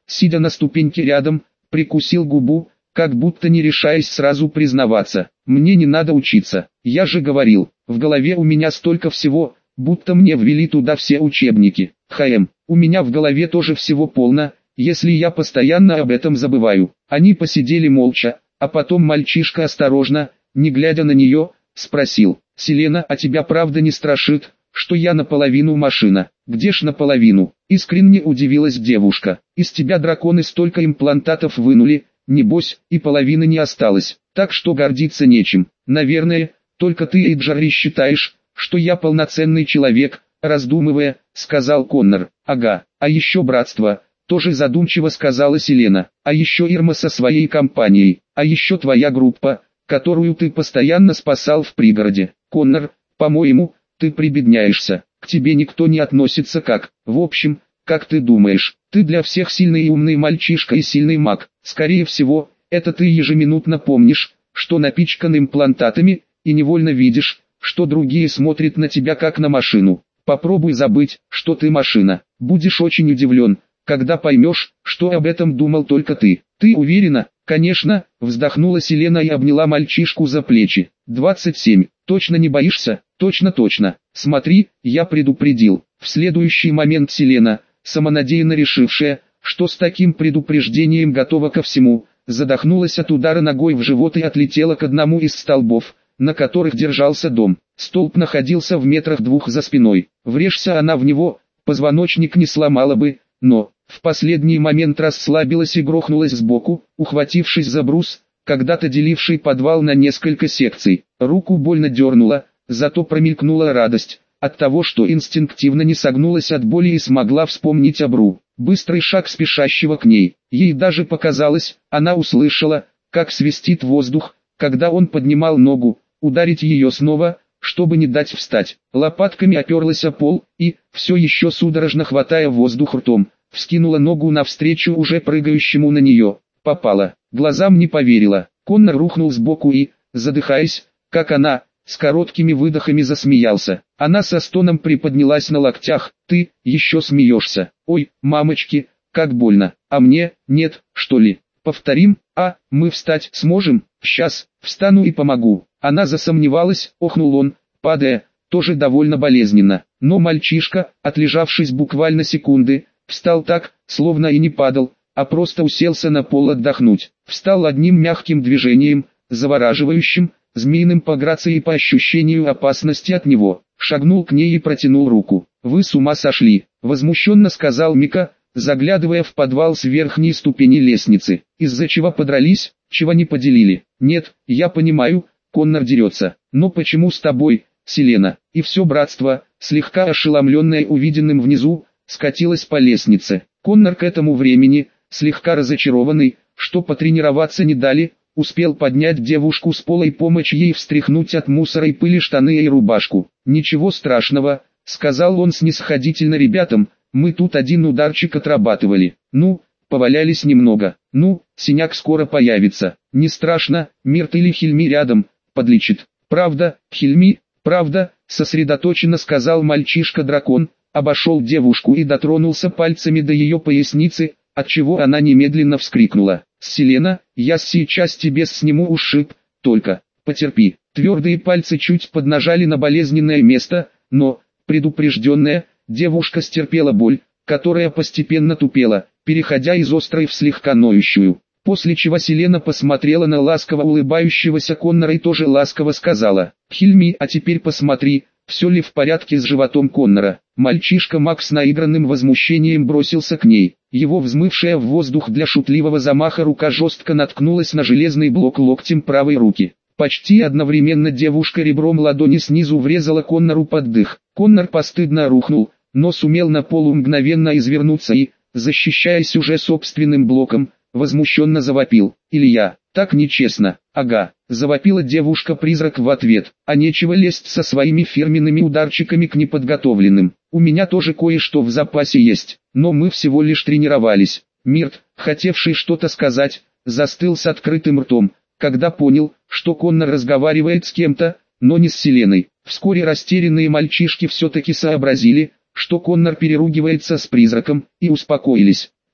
сидя на ступеньке рядом, прикусил губу, как будто не решаясь сразу признаваться. Мне не надо учиться, я же говорил, в голове у меня столько всего, будто мне ввели туда все учебники. У меня в голове тоже всего полно, если я постоянно об этом забываю. Они посидели молча, а потом мальчишка осторожно, не глядя на нее, спросил: «Селена, а тебя правда не страшит, что я наполовину машина?» «Где ж наполовину?» — искренне удивилась девушка. «Из тебя драконы столько имплантатов вынули, небось, и половины не осталось, так что гордиться нечем. Наверное, только ты, Эйджари, считаешь, что я полноценный человек», — раздумывая, сказал Коннор. «Ага, а еще братство», — тоже задумчиво сказала Селена. «А еще Ирма со своей компанией, а еще твоя группа, которую ты постоянно спасал в пригороде. Коннор, по-моему, ты прибедняешься, к тебе никто не относится как, в общем, как ты думаешь, ты для всех сильный и умный мальчишка и сильный маг. Скорее всего, это ты ежеминутно помнишь, что напичкан имплантатами, и невольно видишь, что другие смотрят на тебя как на машину. Попробуй забыть, что ты машина. Будешь очень удивлен, когда поймешь, что об этом думал только ты. Ты уверена?» «Конечно», — вздохнула Селена и обняла мальчишку за плечи. 27. «Точно не боишься?» «Точно. Смотри, я предупредил». В следующий момент Селена, самонадеянно решившая, что с таким предупреждением готова ко всему, задохнулась от удара ногой в живот и отлетела к одному из столбов, на которых держался дом. Столб находился в метрах двух за спиной. Врежься она в него, позвоночник не сломала бы, но в последний момент расслабилась и грохнулась сбоку, ухватившись за брус, когда-то деливший подвал на несколько секций. Руку больно дернула, зато промелькнула радость от того, что инстинктивно не согнулась от боли и смогла вспомнить о Бру. Быстрый шаг спешащего к ней. Ей даже показалось, она услышала, как свистит воздух, когда он поднимал ногу, ударить ее снова, чтобы не дать встать. Лопатками оперлась о пол и, все еще судорожно хватая воздух ртом, вскинула ногу навстречу уже прыгающему на нее. Попала. Глазам не поверила. Коннор рухнул сбоку и, задыхаясь, как она, с короткими выдохами засмеялся. Она со стоном приподнялась на локтях. «Ты еще смеешься? Ой, мамочки, как больно. А мне, нет, что ли? Повторим? Мы встать сможем? Сейчас, встану и помогу». Она засомневалась, охнул он, падая, тоже довольно болезненно. Но мальчишка, отлежавшись буквально секунды, встал так, словно и не падал, а просто уселся на пол отдохнуть. Встал одним мягким движением, завораживающим, змеиным по грации и по ощущению опасности от него. Шагнул к ней и протянул руку. «Вы с ума сошли», — возмущенно сказал Мика, заглядывая в подвал с верхней ступени лестницы. «Из-за чего подрались, чего не поделили?» «Нет, я понимаю, Коннор дерется. Но почему с тобой, Селена?» И все братство, слегка ошеломленное увиденным внизу, скатилось по лестнице. Коннор к этому времени, слегка разочарованный, что потренироваться не дали, успел поднять девушку с пола и помочь ей встряхнуть от мусора и пыли штаны и рубашку. «Ничего страшного», — сказал он снисходительно ребятам, «мы тут один ударчик отрабатывали. Ну, повалялись немного. Ну, синяк скоро появится. Не страшно, Мирт или Хильми рядом, подлечит». «Правда, Хильми, правда», — сосредоточенно сказал мальчишка-дракон, обошел девушку и дотронулся пальцами до ее поясницы, отчего она немедленно вскрикнула. «Селена, я сейчас тебе сниму ушиб, только потерпи». Твердые пальцы чуть поднажали на болезненное место, но, предупрежденная, девушка стерпела боль, которая постепенно тупела, переходя из острой в слегка ноющую. После чего Селена посмотрела на ласково улыбающегося Коннора и тоже ласково сказала: «Хильми, а теперь посмотри, все ли в порядке с животом Коннора». Мальчишка Макс с наигранным возмущением бросился к ней. Его взмывшая в воздух для шутливого замаха рука жестко наткнулась на железный блок локтем правой руки. Почти одновременно девушка ребром ладони снизу врезала Коннору под дых. Коннор постыдно рухнул, но сумел на полу мгновенно извернуться и, защищаясь уже собственным блоком, возмущенно завопил: «Илья, так нечестно!» «Ага», — завопила девушка-призрак в ответ, «а нечего лезть со своими фирменными ударчиками к неподготовленным. У меня тоже кое-что в запасе есть, но мы всего лишь тренировались». Мирт, хотевший что-то сказать, застыл с открытым ртом, когда понял, что Коннор разговаривает с кем-то, но не с Селеной. Вскоре растерянные мальчишки все-таки сообразили, что Коннор переругивается с призраком, и успокоились.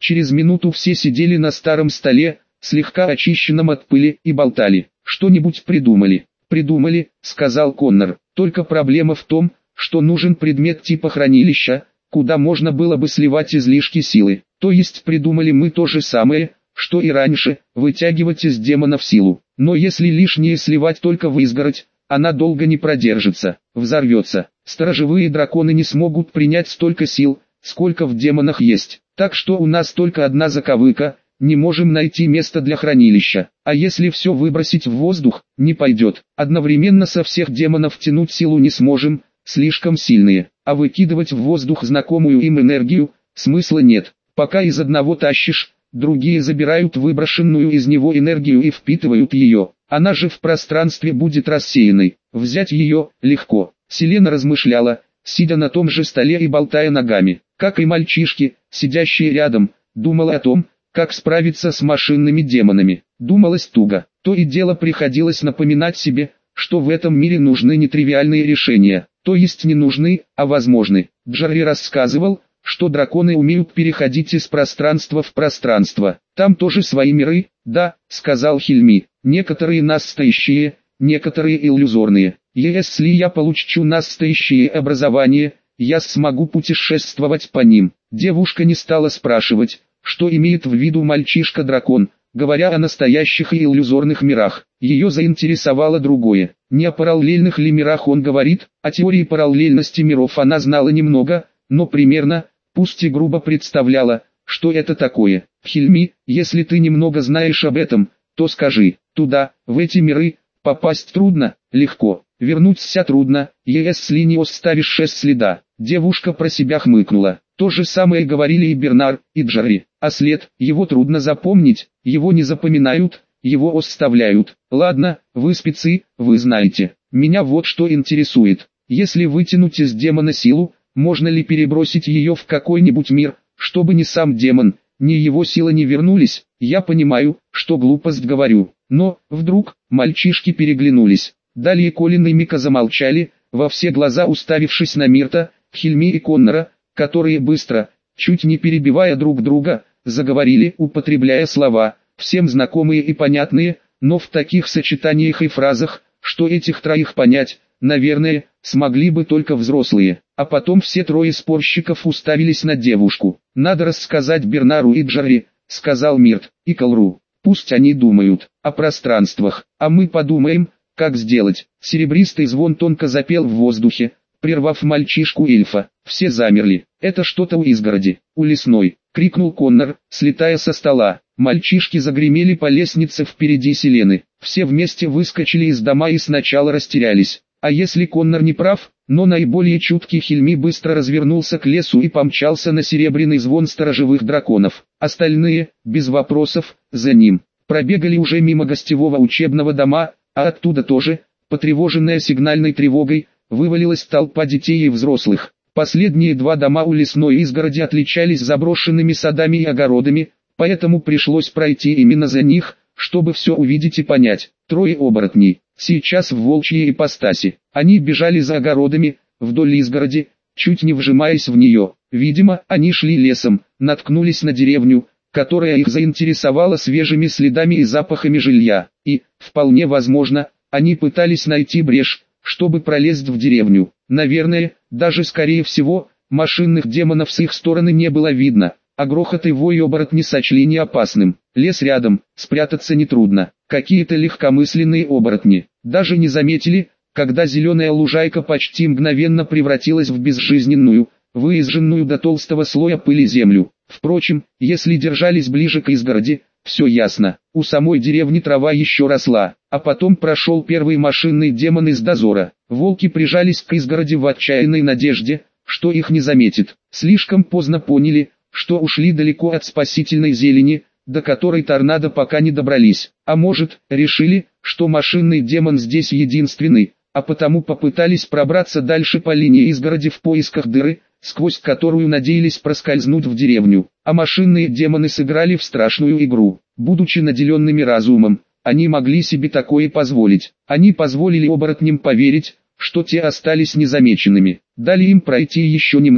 Через минуту все сидели на старом столе, слегка очищенном от пыли, и болтали. «Что-нибудь придумали?» «Придумали», — сказал Коннор. «Только проблема в том, что нужен предмет типа хранилища, куда можно было бы сливать излишки силы. То есть придумали мы то же самое, что и раньше, вытягивать из демонов силу. Но если лишнее сливать только в изгородь, она долго не продержится, взорвется. Сторожевые драконы не смогут принять столько сил, сколько в демонах есть. Так что у нас только одна заковыка, не можем найти место для хранилища. А если все выбросить в воздух, не пойдет. Одновременно со всех демонов тянуть силу не сможем, слишком сильные. А выкидывать в воздух знакомую им энергию, смысла нет. Пока из одного тащишь, другие забирают выброшенную из него энергию и впитывают ее. Она же в пространстве будет рассеянной. Взять ее легко. Селена размышляла, сидя на том же столе и болтая ногами. Как и мальчишки, сидящие рядом, думала о том, как справиться с машинными демонами. Думалось туго. То и дело приходилось напоминать себе, что в этом мире нужны нетривиальные решения. То есть не нужны, а возможны. Джарри рассказывал, что драконы умеют переходить из пространства в пространство. Там тоже свои миры, да, сказал Хильми. Некоторые настоящие, некоторые иллюзорные. Если я получу настоящее образование, я смогу путешествовать по ним. Девушка не стала спрашивать, что имеет в виду мальчишка-дракон, говоря о настоящих и иллюзорных мирах. Ее заинтересовало другое. Не о параллельных ли мирах он говорит, о теории параллельности миров она знала немного, но примерно, пусть и грубо представляла, что это такое. Хильми, если ты немного знаешь об этом, то скажи. Туда, в эти миры, попасть трудно, легко. Вернуться трудно, если не оставишь следа. Девушка про себя хмыкнула. То же самое говорили и Бернар, и Джарри. А след, его трудно запомнить, его не запоминают, его оставляют. Ладно, вы спецы, вы знаете. Меня вот что интересует. Если вытянуть из демона силу, можно ли перебросить ее в какой-нибудь мир, чтобы ни сам демон, ни его сила не вернулись? Я понимаю, что глупость говорю. Но, вдруг, мальчишки переглянулись. Далее Колин и Мика замолчали, во все глаза уставившись на Мирта, Хильми и Коннора, которые быстро, чуть не перебивая друг друга, заговорили, употребляя слова, всем знакомые и понятные, но в таких сочетаниях и фразах, что этих троих понять, наверное, смогли бы только взрослые. А потом все трое спорщиков уставились на девушку. «Надо рассказать Бернару и Джарри», — сказал Мирт, — «и Калру. Пусть они думают о пространствах, а мы подумаем, как сделать». Серебристый звон тонко запел в воздухе, прервав мальчишку-эльфа. Все замерли. «Это что-то у изгороди, у лесной», — крикнул Коннор, слетая со стола. Мальчишки загремели по лестнице впереди Селены. Все вместе выскочили из дома и сначала растерялись. А если Коннор не прав, но наиболее чуткий Хильми быстро развернулся к лесу и помчался на серебряный звон сторожевых драконов. Остальные, без вопросов, за ним. Пробегали уже мимо гостевого учебного дома, а оттуда тоже, потревоженная сигнальной тревогой, вывалилась толпа детей и взрослых. Последние два дома у лесной изгороди отличались заброшенными садами и огородами, поэтому пришлось пройти именно за них, чтобы все увидеть и понять. Трое оборотней, сейчас в волчьей ипостаси. Они бежали за огородами, вдоль изгороди, чуть не вжимаясь в нее. Видимо, они шли лесом, наткнулись на деревню, которая их заинтересовала свежими следами и запахами жилья. И, вполне возможно, они пытались найти брешь, чтобы пролезть в деревню. Наверное, даже скорее всего, машинных демонов с их стороны не было видно, а грохот и вой оборотни сочли не опасным. Лес рядом, спрятаться нетрудно. Какие-то легкомысленные оборотни даже не заметили, когда зеленая лужайка почти мгновенно превратилась в безжизненную, выезженную до толстого слоя пыли землю. Впрочем, если держались ближе к изгороди, все ясно. У самой деревни трава еще росла, а потом прошел первый машинный демон из дозора. Волки прижались к изгороди в отчаянной надежде, что их не заметит. Слишком поздно поняли, что ушли далеко от спасительной зелени, до которой торнадо пока не добрались. А может, решили, что машинный демон здесь единственный, а потому попытались пробраться дальше по линии изгороди в поисках дыры, сквозь которую надеялись проскользнуть в деревню. А машинные демоны сыграли в страшную игру. Будучи наделенными разумом, они могли себе такое позволить. Они позволили оборотням поверить, что те остались незамеченными. Дали им пройти еще немного.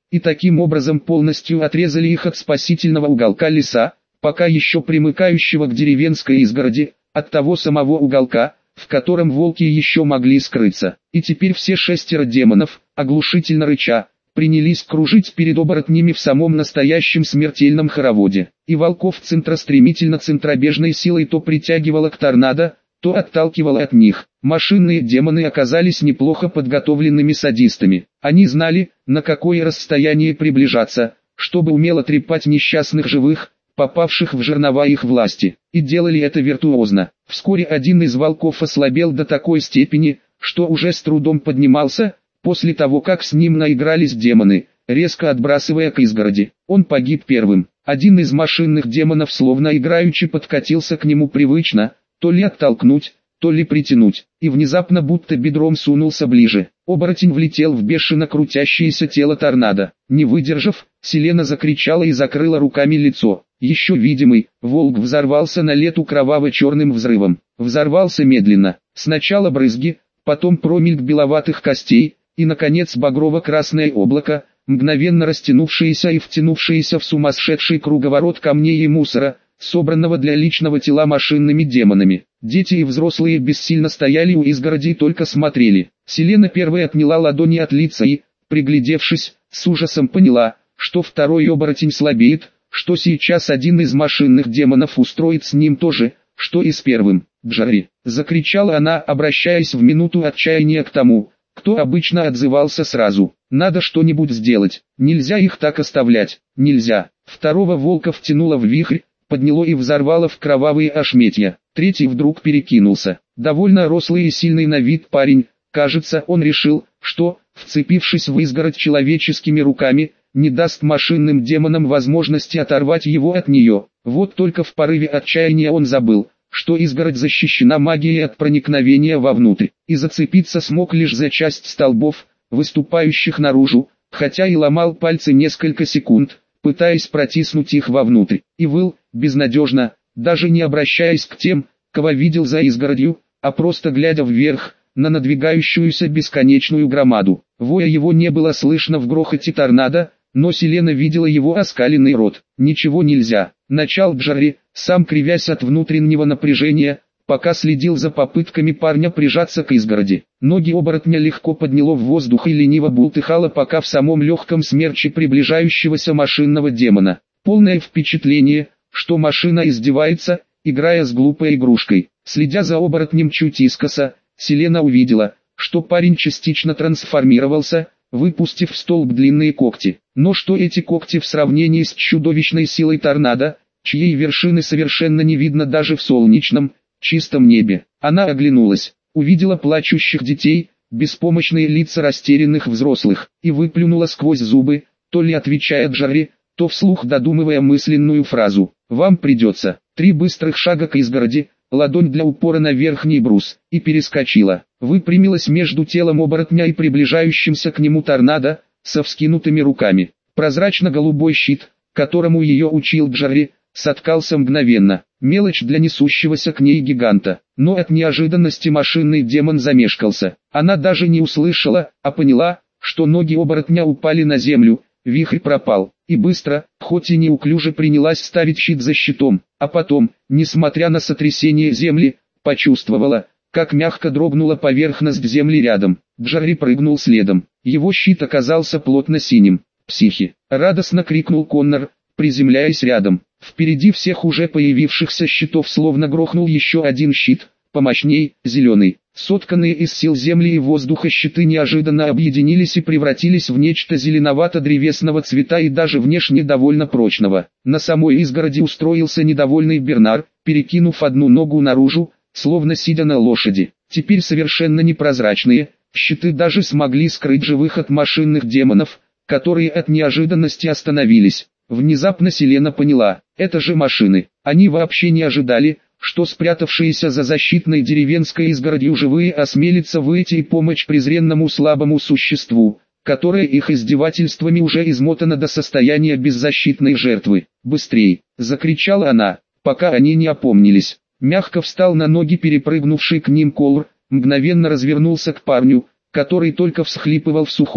и таким образом полностью отрезали их от спасительного уголка леса, пока еще примыкающего к деревенской изгороди, от того самого уголка, в котором волки еще могли скрыться. И теперь все 6 демонов, оглушительно рыча, принялись кружить перед оборотнями в самом настоящем смертельном хороводе. И волков стремительно центробежной силой то притягивало к торнадо, то отталкивало от них. Машинные демоны оказались неплохо подготовленными садистами. Они знали, на какое расстояние приближаться, чтобы умело трепать несчастных живых, попавших в жернова их власти, и делали это виртуозно. Вскоре один из волков ослабел до такой степени, что уже с трудом поднимался, после того как с ним наигрались демоны, резко отбрасывая к изгороди. Он погиб первым. Один из машинных демонов словно играючи подкатился к нему привычно, то ли оттолкнуть, то ли притянуть, и внезапно будто бедром сунулся ближе. Оборотень влетел в бешено крутящееся тело торнадо. Не выдержав, Селена закричала и закрыла руками лицо. Еще видимый, волк взорвался на лету кроваво-черным взрывом. Взорвался медленно, сначала брызги, потом промельк беловатых костей, и наконец багрово-красное облако, мгновенно растянувшееся и втянувшееся в сумасшедший круговорот камней и мусора, собранного для личного тела машинными демонами. Дети и взрослые бессильно стояли у изгороди и только смотрели. Селена первой отняла ладони от лица и, приглядевшись, с ужасом поняла, что второй оборотень слабеет, что сейчас один из машинных демонов устроит с ним то же, что и с первым. «Джарри!» — закричала она, обращаясь в минуту отчаяния к тому, кто обычно отзывался сразу. «Надо что-нибудь сделать, нельзя их так оставлять, нельзя!» Второго волка втянуло в вихрь, подняло и взорвало в кровавые ошметья. Третий вдруг перекинулся. Довольно рослый и сильный на вид парень, кажется, он решил, что, вцепившись в изгородь человеческими руками, не даст машинным демонам возможности оторвать его от нее. Вот только в порыве отчаяния он забыл, что изгородь защищена магией от проникновения вовнутрь, и зацепиться смог лишь за часть столбов, выступающих наружу, хотя и ломал пальцы несколько секунд, пытаясь протиснуть их вовнутрь, и выл, безнадежно, даже не обращаясь к тем, кого видел за изгородью, а просто глядя вверх, на надвигающуюся бесконечную громаду. Воя его не было слышно в грохоте торнадо, но Селена видела его оскаленный рот. «Ничего нельзя», — начал Джарри, сам кривясь от внутреннего напряжения, пока следил за попытками парня прижаться к изгороди. Ноги оборотня легко подняло в воздух и лениво бултыхало пока в самом легком смерче приближающегося машинного демона. Полное впечатление, что машина издевается, играя с глупой игрушкой. Следя за оборотнем чуть искоса, Селена увидела, что парень частично трансформировался, выпустив в столб длинные когти. Но что эти когти в сравнении с чудовищной силой торнадо, чьей вершины совершенно не видно даже в солнечном, чистом небе. Она оглянулась, увидела плачущих детей, беспомощные лица растерянных взрослых, и выплюнула сквозь зубы, то ли отвечая Джарри, то вслух додумывая мысленную фразу: «Вам придется». 3 быстрых шага к изгороди, ладонь для упора на верхний брус, и перескочила. Выпрямилась между телом оборотня и приближающимся к нему торнадо, со вскинутыми руками. Прозрачно-голубой щит, которому ее учил Джарри, соткался мгновенно. Мелочь для несущегося к ней гиганта. Но от неожиданности машинный демон замешкался. Она даже не услышала, а поняла, что ноги оборотня упали на землю, вихрь пропал, и быстро, хоть и неуклюже принялась ставить щит за щитом, а потом, несмотря на сотрясение земли, почувствовала, как мягко дрогнула поверхность земли рядом. Джарри прыгнул следом. Его щит оказался плотно синим. «Психи!» — радостно крикнул Коннор, приземляясь рядом. Впереди всех уже появившихся щитов словно грохнул еще один щит, помощней, зеленый. Сотканные из сил земли и воздуха щиты неожиданно объединились и превратились в нечто зеленовато-древесного цвета и даже внешне довольно прочного. На самой изгороди устроился недовольный Бернар, перекинув одну ногу наружу, словно сидя на лошади. Теперь совершенно непрозрачные, щиты даже смогли скрыть живых от машинных демонов, которые от неожиданности остановились. Внезапно Селена поняла, это же машины. Они вообще не ожидали, что спрятавшиеся за защитной деревенской изгородью живые осмелятся выйти и помочь презренному слабому существу, которое их издевательствами уже измотано до состояния беззащитной жертвы. «Быстрей!» — закричала она, пока они не опомнились. Мягко встал на ноги перепрыгнувший к ним Колр, мгновенно развернулся к парню, который только всхлипывал в сухую,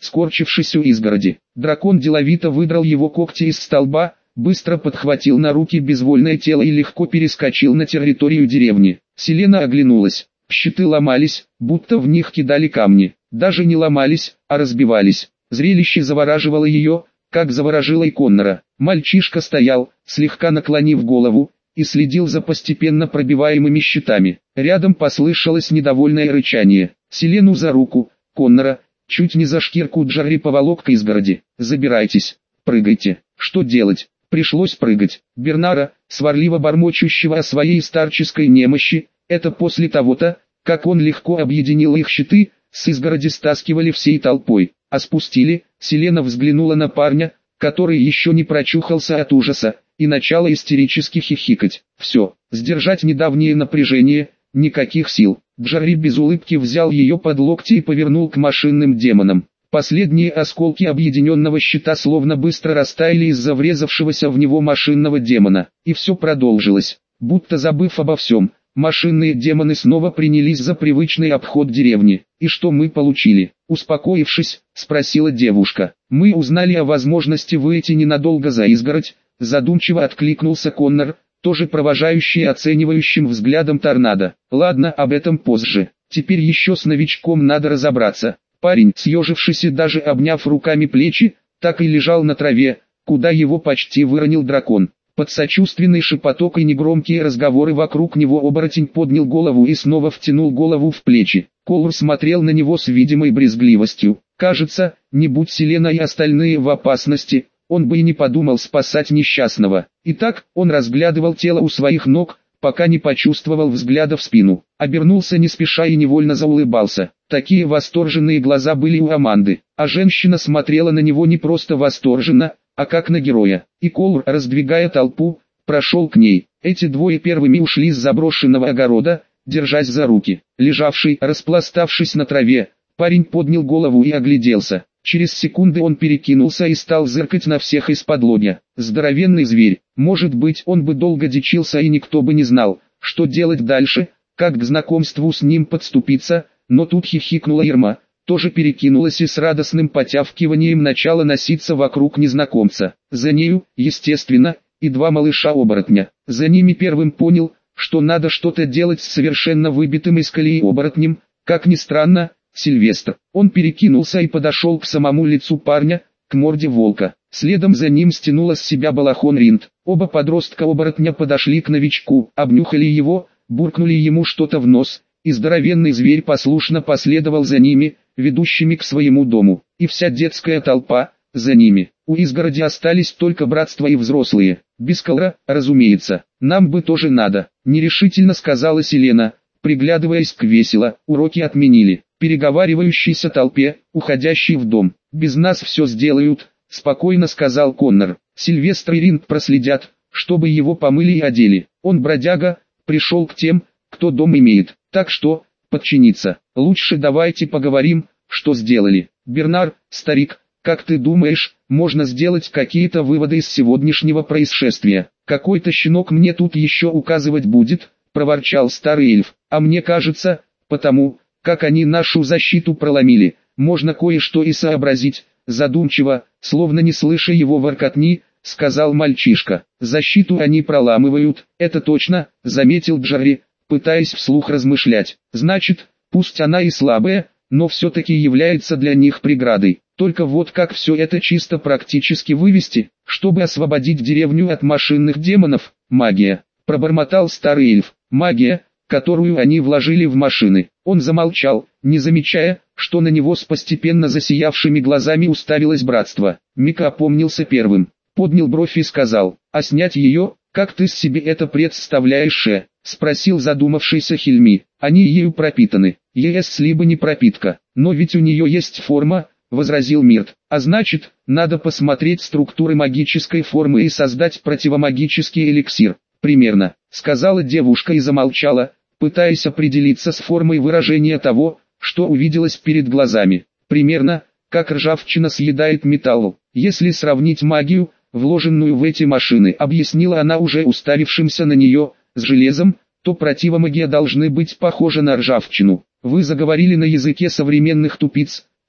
скорчившись у изгороди. Дракон деловито выдрал его когти из столба, быстро подхватил на руки безвольное тело и легко перескочил на территорию деревни. Селена оглянулась. Щиты ломались, будто в них кидали камни. Даже не ломались, а разбивались. Зрелище завораживало ее, как заворожило и Коннора. Мальчишка стоял, слегка наклонив голову, и следил за постепенно пробиваемыми щитами. Рядом послышалось недовольное рычание. Селену за руку, Коннора, чуть не за шкирку Джарри поволок к изгороди. «Забирайтесь, прыгайте». Что делать? Пришлось прыгать. Бернара, сварливо бормочущего о своей старческой немощи, это после того-то, как он легко объединил их щиты, с изгороди стаскивали всей толпой, а спустили. Селена взглянула на парня, который еще не прочухался от ужаса, и начала истерически хихикать. Все, сдержать недавнее напряжение, никаких сил. Джарри без улыбки взял ее под локти и повернул к машинным демонам. Последние осколки объединенного щита словно быстро растаяли из-за врезавшегося в него машинного демона. И все продолжилось. Будто забыв обо всем, машинные демоны снова принялись за привычный обход деревни. «И что мы получили?» Успокоившись, спросила девушка. «Мы узнали о возможности выйти ненадолго за изгородь», задумчиво откликнулся Коннор, тоже провожающий оценивающим взглядом торнадо. «Ладно, об этом позже. Теперь еще с новичком надо разобраться». Парень, съежившись и даже обняв руками плечи, так и лежал на траве, куда его почти выронил дракон. Под сочувственный шепоток и негромкие разговоры вокруг него оборотень поднял голову и снова втянул голову в плечи. Колор смотрел на него с видимой брезгливостью. Кажется, не будь Селена и остальные в опасности, он бы и не подумал спасать несчастного. Итак, он разглядывал тело у своих ног, пока не почувствовал взгляда в спину. Обернулся не спеша и невольно заулыбался. Такие восторженные глаза были у Аманды, а женщина смотрела на него не просто восторженно, а как на героя. И Колор, раздвигая толпу, прошел к ней. Эти двое первыми ушли с заброшенного огорода, держась за руки. Лежавший, распластавшись на траве, парень поднял голову и огляделся. Через секунды он перекинулся и стал зыркать на всех из-подлобья. Здоровенный зверь. Может быть, он бы долго дичился и никто бы не знал, что делать дальше, как к знакомству с ним подступиться, но тут хихикнула Ирма, тоже перекинулась и с радостным потявкиванием начала носиться вокруг незнакомца. За нею, естественно, и два малыша-оборотня. За ними первым понял, что надо что-то делать с совершенно выбитым из колеи оборотнем, как ни странно, Сильвестр. Он перекинулся и подошел к самому лицу парня, к морде волка. Следом за ним стянула с себя балахон Ринд. Оба подростка-оборотня подошли к новичку, обнюхали его, буркнули ему что-то в нос, и здоровенный зверь послушно последовал за ними, ведущими к своему дому. И вся детская толпа за ними. У изгороди остались только братство и взрослые. Без Колора, разумеется. «Нам бы тоже надо», — нерешительно сказала Селена, приглядываясь к весело. «Уроки отменили». Переговаривающейся толпе, уходящей в дом. «Без нас все сделают», — спокойно сказал Коннор. «Сильвестр и Ринд проследят, чтобы его помыли и одели. Он бродяга, пришел к тем, кто дом имеет. Так что, подчиниться. Лучше давайте поговорим, что сделали. Бернар, старик, как ты думаешь, можно сделать какие-то выводы из сегодняшнего происшествия? Какой-то щенок мне тут еще указывать будет», — проворчал старый эльф. «А мне кажется, потому как они нашу защиту проломили, можно кое-что и сообразить», задумчиво, словно не слыша его воркотни, сказал мальчишка. «Защиту они проламывают, это точно», заметил Джарри, пытаясь вслух размышлять. «Значит, пусть она и слабая, но все-таки является для них преградой. Только вот как все это чисто практически вывести, чтобы освободить деревню от машинных демонов? Магия», пробормотал старый эльф. «Магия, которую они вложили в машины». Он замолчал, не замечая, что на него с постепенно засиявшими глазами уставилось братство. Мика опомнился первым, поднял бровь и сказал: «А снять ее, как ты себе это представляешь?» Спросил задумавшийся Хильми. «Они ею пропитаны, если бы не пропитка. Но ведь у нее есть форма», возразил Мирт. «А значит, надо посмотреть структуры магической формы и создать противомагический эликсир». «Примерно», сказала девушка и замолчала, пытаясь определиться с формой выражения того, что увиделось перед глазами. «Примерно, как ржавчина съедает металл. Если сравнить магию, вложенную в эти машины», объяснила она уже уставившимся на нее, с железом, то противомагия должны быть похожи на ржавчину. «Вы заговорили на языке современных тупиц»,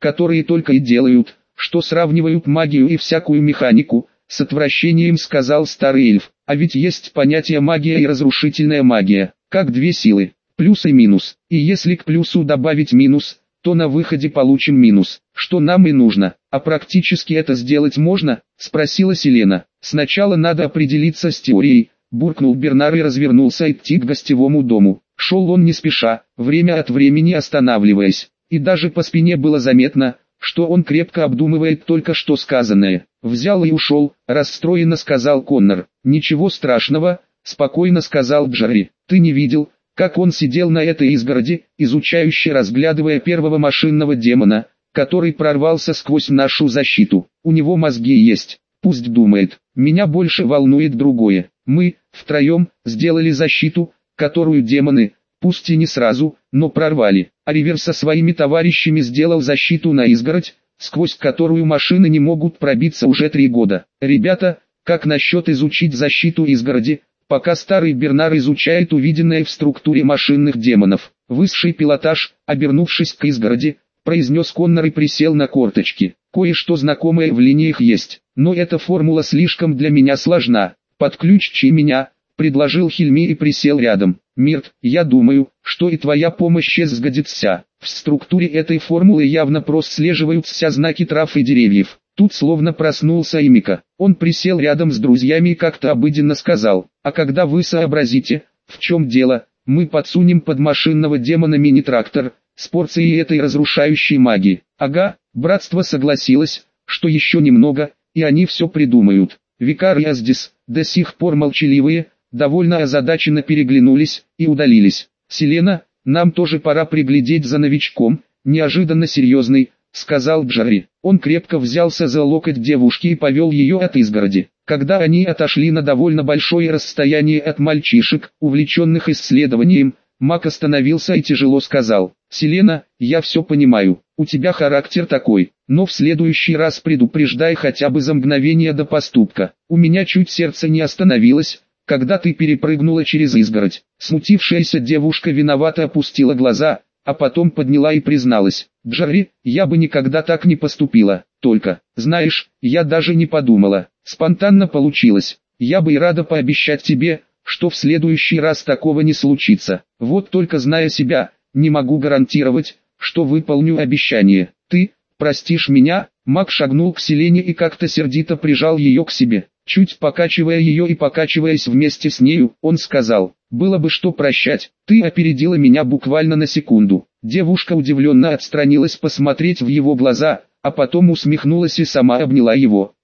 которые только и делают, что сравнивают магию и всякую механику, с отвращением сказал старый эльф. А ведь есть понятие магия и разрушительная магия, как две силы, плюс и минус. И если к плюсу добавить минус, то на выходе получим минус, что нам и нужно. А практически это сделать можно? Спросила Селена. Сначала надо определиться с теорией, буркнул Бернар и развернулся идти к гостевому дому. Шел он не спеша, время от времени останавливаясь, и даже по спине было заметно, что он крепко обдумывает только что сказанное. Взял и ушел, расстроенно сказал Коннор. Ничего страшного, спокойно сказал Джарри. Ты не видел, как он сидел на этой изгороди, изучающе разглядывая первого машинного демона, который прорвался сквозь нашу защиту. У него мозги есть, пусть думает. Меня больше волнует другое. Мы, втроем, сделали защиту, которую демоны, пусть и не сразу, но прорвали. А Ривер со своими товарищами сделал защиту на изгородь, сквозь которую машины не могут пробиться уже 3 года. Ребята, как насчет изучить защиту изгороди, пока старый Бернар изучает увиденное в структуре машинных демонов? Высший пилотаж, обернувшись к изгороди, произнес Коннор и присел на корточки. Кое-что знакомое в линиях есть, но эта формула слишком для меня сложна. Подключи меня, предложил Хильми и присел рядом. Мирт, я думаю, что и твоя помощь сгодится. В структуре этой формулы явно прослеживаются знаки трав и деревьев. Тут словно проснулся и Мика. Он присел рядом с друзьями и как-то обыденно сказал: а когда вы сообразите, в чем дело, мы подсунем под машинного демона мини-трактор, с порцией этой разрушающей магии. Ага, братство согласилось, что еще немного, и они все придумают. Викар и Аздис, до сих пор молчаливые, довольно озадаченно переглянулись и удалились. Селена, нам тоже пора приглядеть за новичком, неожиданно серьезный, сказал Джарри. Он крепко взялся за локоть девушки и повел ее от изгороди. Когда они отошли на довольно большое расстояние от мальчишек, увлеченных исследованием, Мак остановился и тяжело сказал: «Селена, я все понимаю, у тебя характер такой, но в следующий раз предупреждай хотя бы за мгновение до поступка. У меня чуть сердце не остановилось, когда ты перепрыгнула через изгородь». Смутившаяся девушка виновато опустила глаза, а потом подняла и призналась: «Джарри, я бы никогда так не поступила, только, знаешь, я даже не подумала, спонтанно получилось. Я бы и рада пообещать тебе, что в следующий раз такого не случится. Вот только зная себя, не могу гарантировать, что выполню обещание. Ты простишь меня?» Мак шагнул к Селене и как-то сердито прижал ее к себе. Чуть покачивая ее и покачиваясь вместе с нею, он сказал: «Было бы что прощать, ты опередила меня буквально на секунду». Девушка удивленно отстранилась посмотреть в его глаза, а потом усмехнулась и сама обняла его.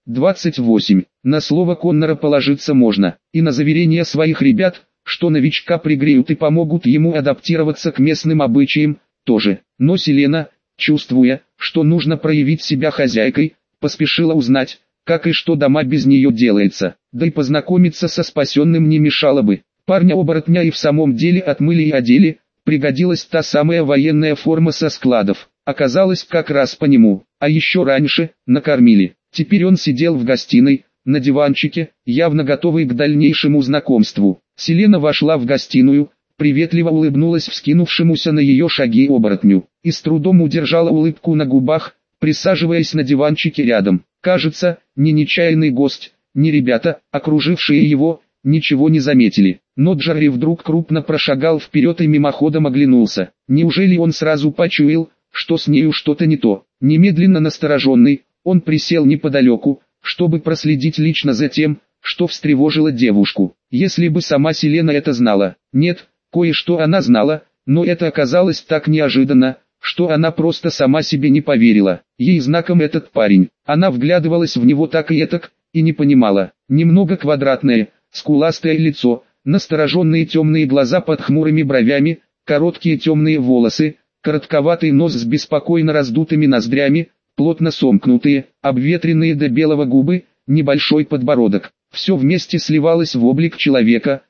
28. На слово Коннора положиться можно, и на заверение своих ребят, что новичка пригреют и помогут ему адаптироваться к местным обычаям, тоже. Но Селена, чувствуя, что нужно проявить себя хозяйкой, поспешила узнать, как и что дома без нее делается, да и познакомиться со спасенным не мешало бы. Парня-оборотня и в самом деле отмыли и одели, пригодилась та самая военная форма со складов, оказалось как раз по нему, а еще раньше, накормили. Теперь он сидел в гостиной, на диванчике, явно готовый к дальнейшему знакомству. Селена вошла в гостиную, приветливо улыбнулась вскинувшемуся на ее шаги оборотню, и с трудом удержала улыбку на губах, присаживаясь на диванчике рядом. Кажется, ни нечаянный гость, ни ребята, окружившие его, ничего не заметили. Но Джарри вдруг крупно прошагал вперед и мимоходом оглянулся. Неужели он сразу почуял, что с нею что-то не то? Немедленно настороженный, он присел неподалеку, чтобы проследить лично за тем, что встревожило девушку. Если бы сама Селена это знала. Нет, кое-что она знала, но это оказалось так неожиданно, что она просто сама себе не поверила. Ей знаком этот парень. Она вглядывалась в него так и этак, и не понимала. Немного квадратное, скуластое лицо, настороженные темные глаза под хмурыми бровями, короткие темные волосы, коротковатый нос с беспокойно раздутыми ноздрями, плотно сомкнутые, обветренные до белого губы, небольшой подбородок. Все вместе сливалось в облик человека,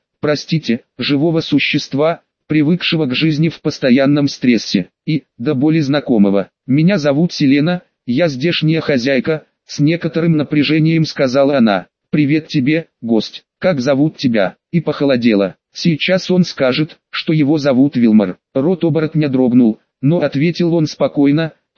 живого существа, привыкшего к жизни в постоянном стрессе, и, до боли знакомого. «Меня зовут Селена, я здешняя хозяйка», — с некоторым напряжением сказала она. «Привет тебе, гость, как зовут тебя?» И похолодела. Сейчас он скажет, что его зовут Вилмар. Рот оборотня дрогнул, но ответил он спокойно: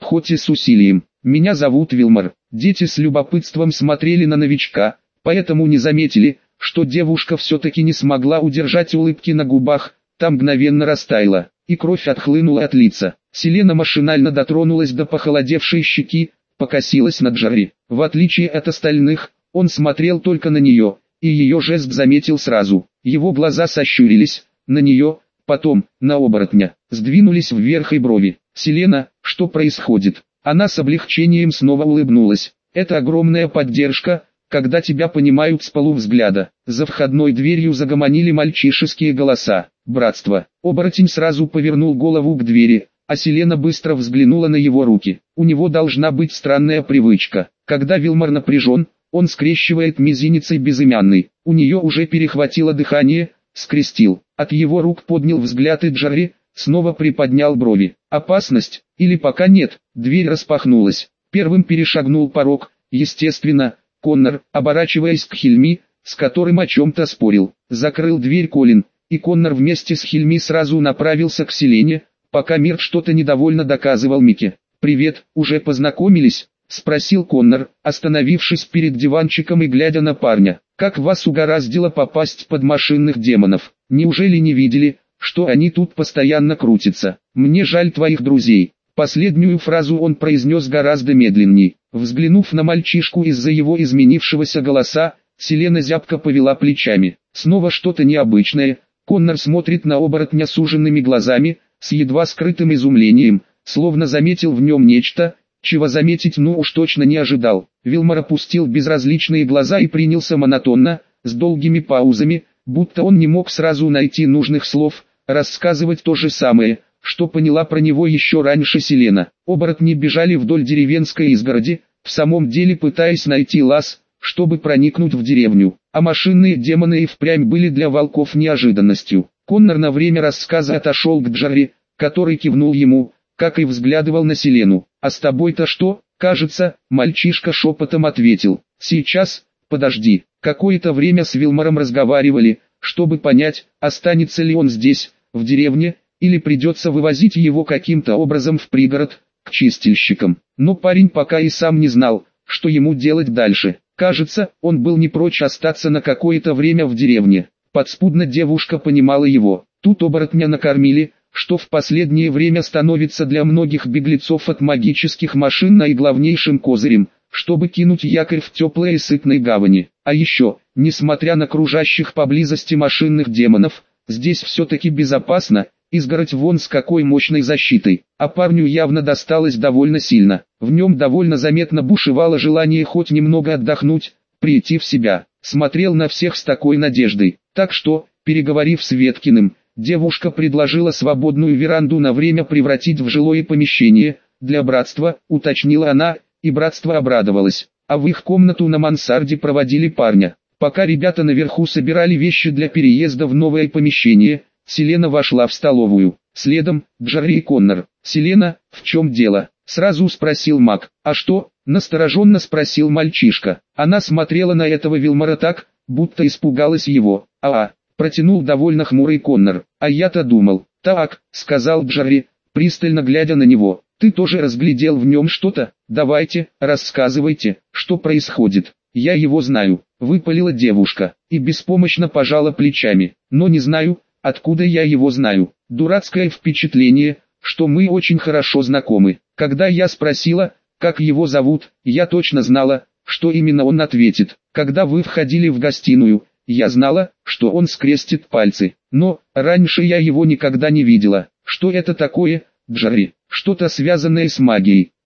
хоть и с усилием. «Меня зовут Вилмор». Дети с любопытством смотрели на новичка, поэтому не заметили, что девушка все-таки не смогла удержать улыбки на губах, та мгновенно растаяла, и кровь отхлынула от лица. Селена машинально дотронулась до похолодевшей щеки, покосилась на Джарри. В отличие от остальных, он смотрел только на нее, и ее жест заметил сразу. Его глаза сощурились, на нее, потом, на оборотня, сдвинулись вверх и брови. «Селена, что происходит?» Она с облегчением снова улыбнулась. «Это огромная поддержка, когда тебя понимают с полувзгляда». За входной дверью загомонили мальчишеские голоса. «Братство». Оборотень сразу повернул голову к двери, а Селена быстро взглянула на его руки. У него должна быть странная привычка. Когда Вилмор напряжен, он скрещивает мизинец и безымянный. У нее уже перехватило дыхание, скрестил. От его рук поднял взгляд и Джарри, снова приподнял брови. «Опасность? Или пока нет?» Дверь распахнулась. Первым перешагнул порог, естественно, Коннор, оборачиваясь к Хильми, с которым о чем-то спорил. Закрыл дверь Колин, и Коннор вместе с Хильми сразу направился к Селене, пока Мирт что-то недовольно доказывал Мике. «Привет, уже познакомились?» — спросил Коннор, остановившись перед диванчиком и глядя на парня. «Как вас угораздило попасть под машинных демонов? Неужели не видели, что они тут постоянно крутятся? Мне жаль твоих друзей». Последнюю фразу он произнес гораздо медленней. Взглянув на мальчишку из-за его изменившегося голоса, Селена зябко повела плечами. Снова что-то необычное. Коннор смотрит на оборотня суженными глазами, с едва скрытым изумлением, словно заметил в нем нечто, чего заметить ну уж точно не ожидал. Вилмор опустил безразличные глаза и принялся монотонно, с долгими паузами, будто он не мог сразу найти нужных слов, рассказывать то же самое, что поняла про него еще раньше Селена. Оборотни бежали вдоль деревенской изгороди, в самом деле пытаясь найти лаз, чтобы проникнуть в деревню, а машинные демоны и впрямь были для волков неожиданностью. Коннор на время рассказа отошел к Джарри, который кивнул ему, как и взглядывал на Селену. «А с тобой-то что?» «Кажется», мальчишка шепотом ответил. «Сейчас, подожди». Какое-то время с Вилмором разговаривали, чтобы понять, останется ли он здесь, в деревне, или придется вывозить его каким-то образом в пригород, к чистильщикам. Но парень пока и сам не знал, что ему делать дальше. Кажется, он был не прочь остаться на какое-то время в деревне. Подспудно девушка понимала его. Тут оборотня накормили, что в последнее время становится для многих беглецов от магических машин наиглавнейшим козырем, чтобы кинуть якорь в теплой и сытной гавани. А еще, несмотря на кружащих поблизости машинных демонов, здесь все-таки безопасно, изгородь вон с какой мощной защитой. А парню явно досталось довольно сильно. В нем довольно заметно бушевало желание хоть немного отдохнуть, прийти в себя. Смотрел на всех с такой надеждой. Так что, переговорив с Веткиным, девушка предложила свободную веранду на время превратить в жилое помещение, для братства, уточнила она, и братство обрадовалось. А в их комнату на мансарде проводили парня. Пока ребята наверху собирали вещи для переезда в новое помещение, Селена вошла в столовую. Следом, Джарри и Коннор. «Селена, в чем дело?» — сразу спросил маг. «А что?» — настороженно спросил мальчишка. Она смотрела на этого Вилмора так, будто испугалась его. Протянул довольно хмурый Коннор. «А я-то думал». «Так», — сказал Джарри, пристально глядя на него. «Ты тоже разглядел в нем что-то? Давайте, рассказывайте, что происходит». «Я его знаю», — выпалила девушка, и беспомощно пожала плечами. «Но не знаю, откуда я его знаю. Дурацкое впечатление, что мы очень хорошо знакомы. Когда я спросила, как его зовут, я точно знала, что именно он ответит. Когда вы входили в гостиную, я знала, что он скрестит пальцы. Но, раньше я его никогда не видела. Что это такое, Джарри? Что-то связанное с магией».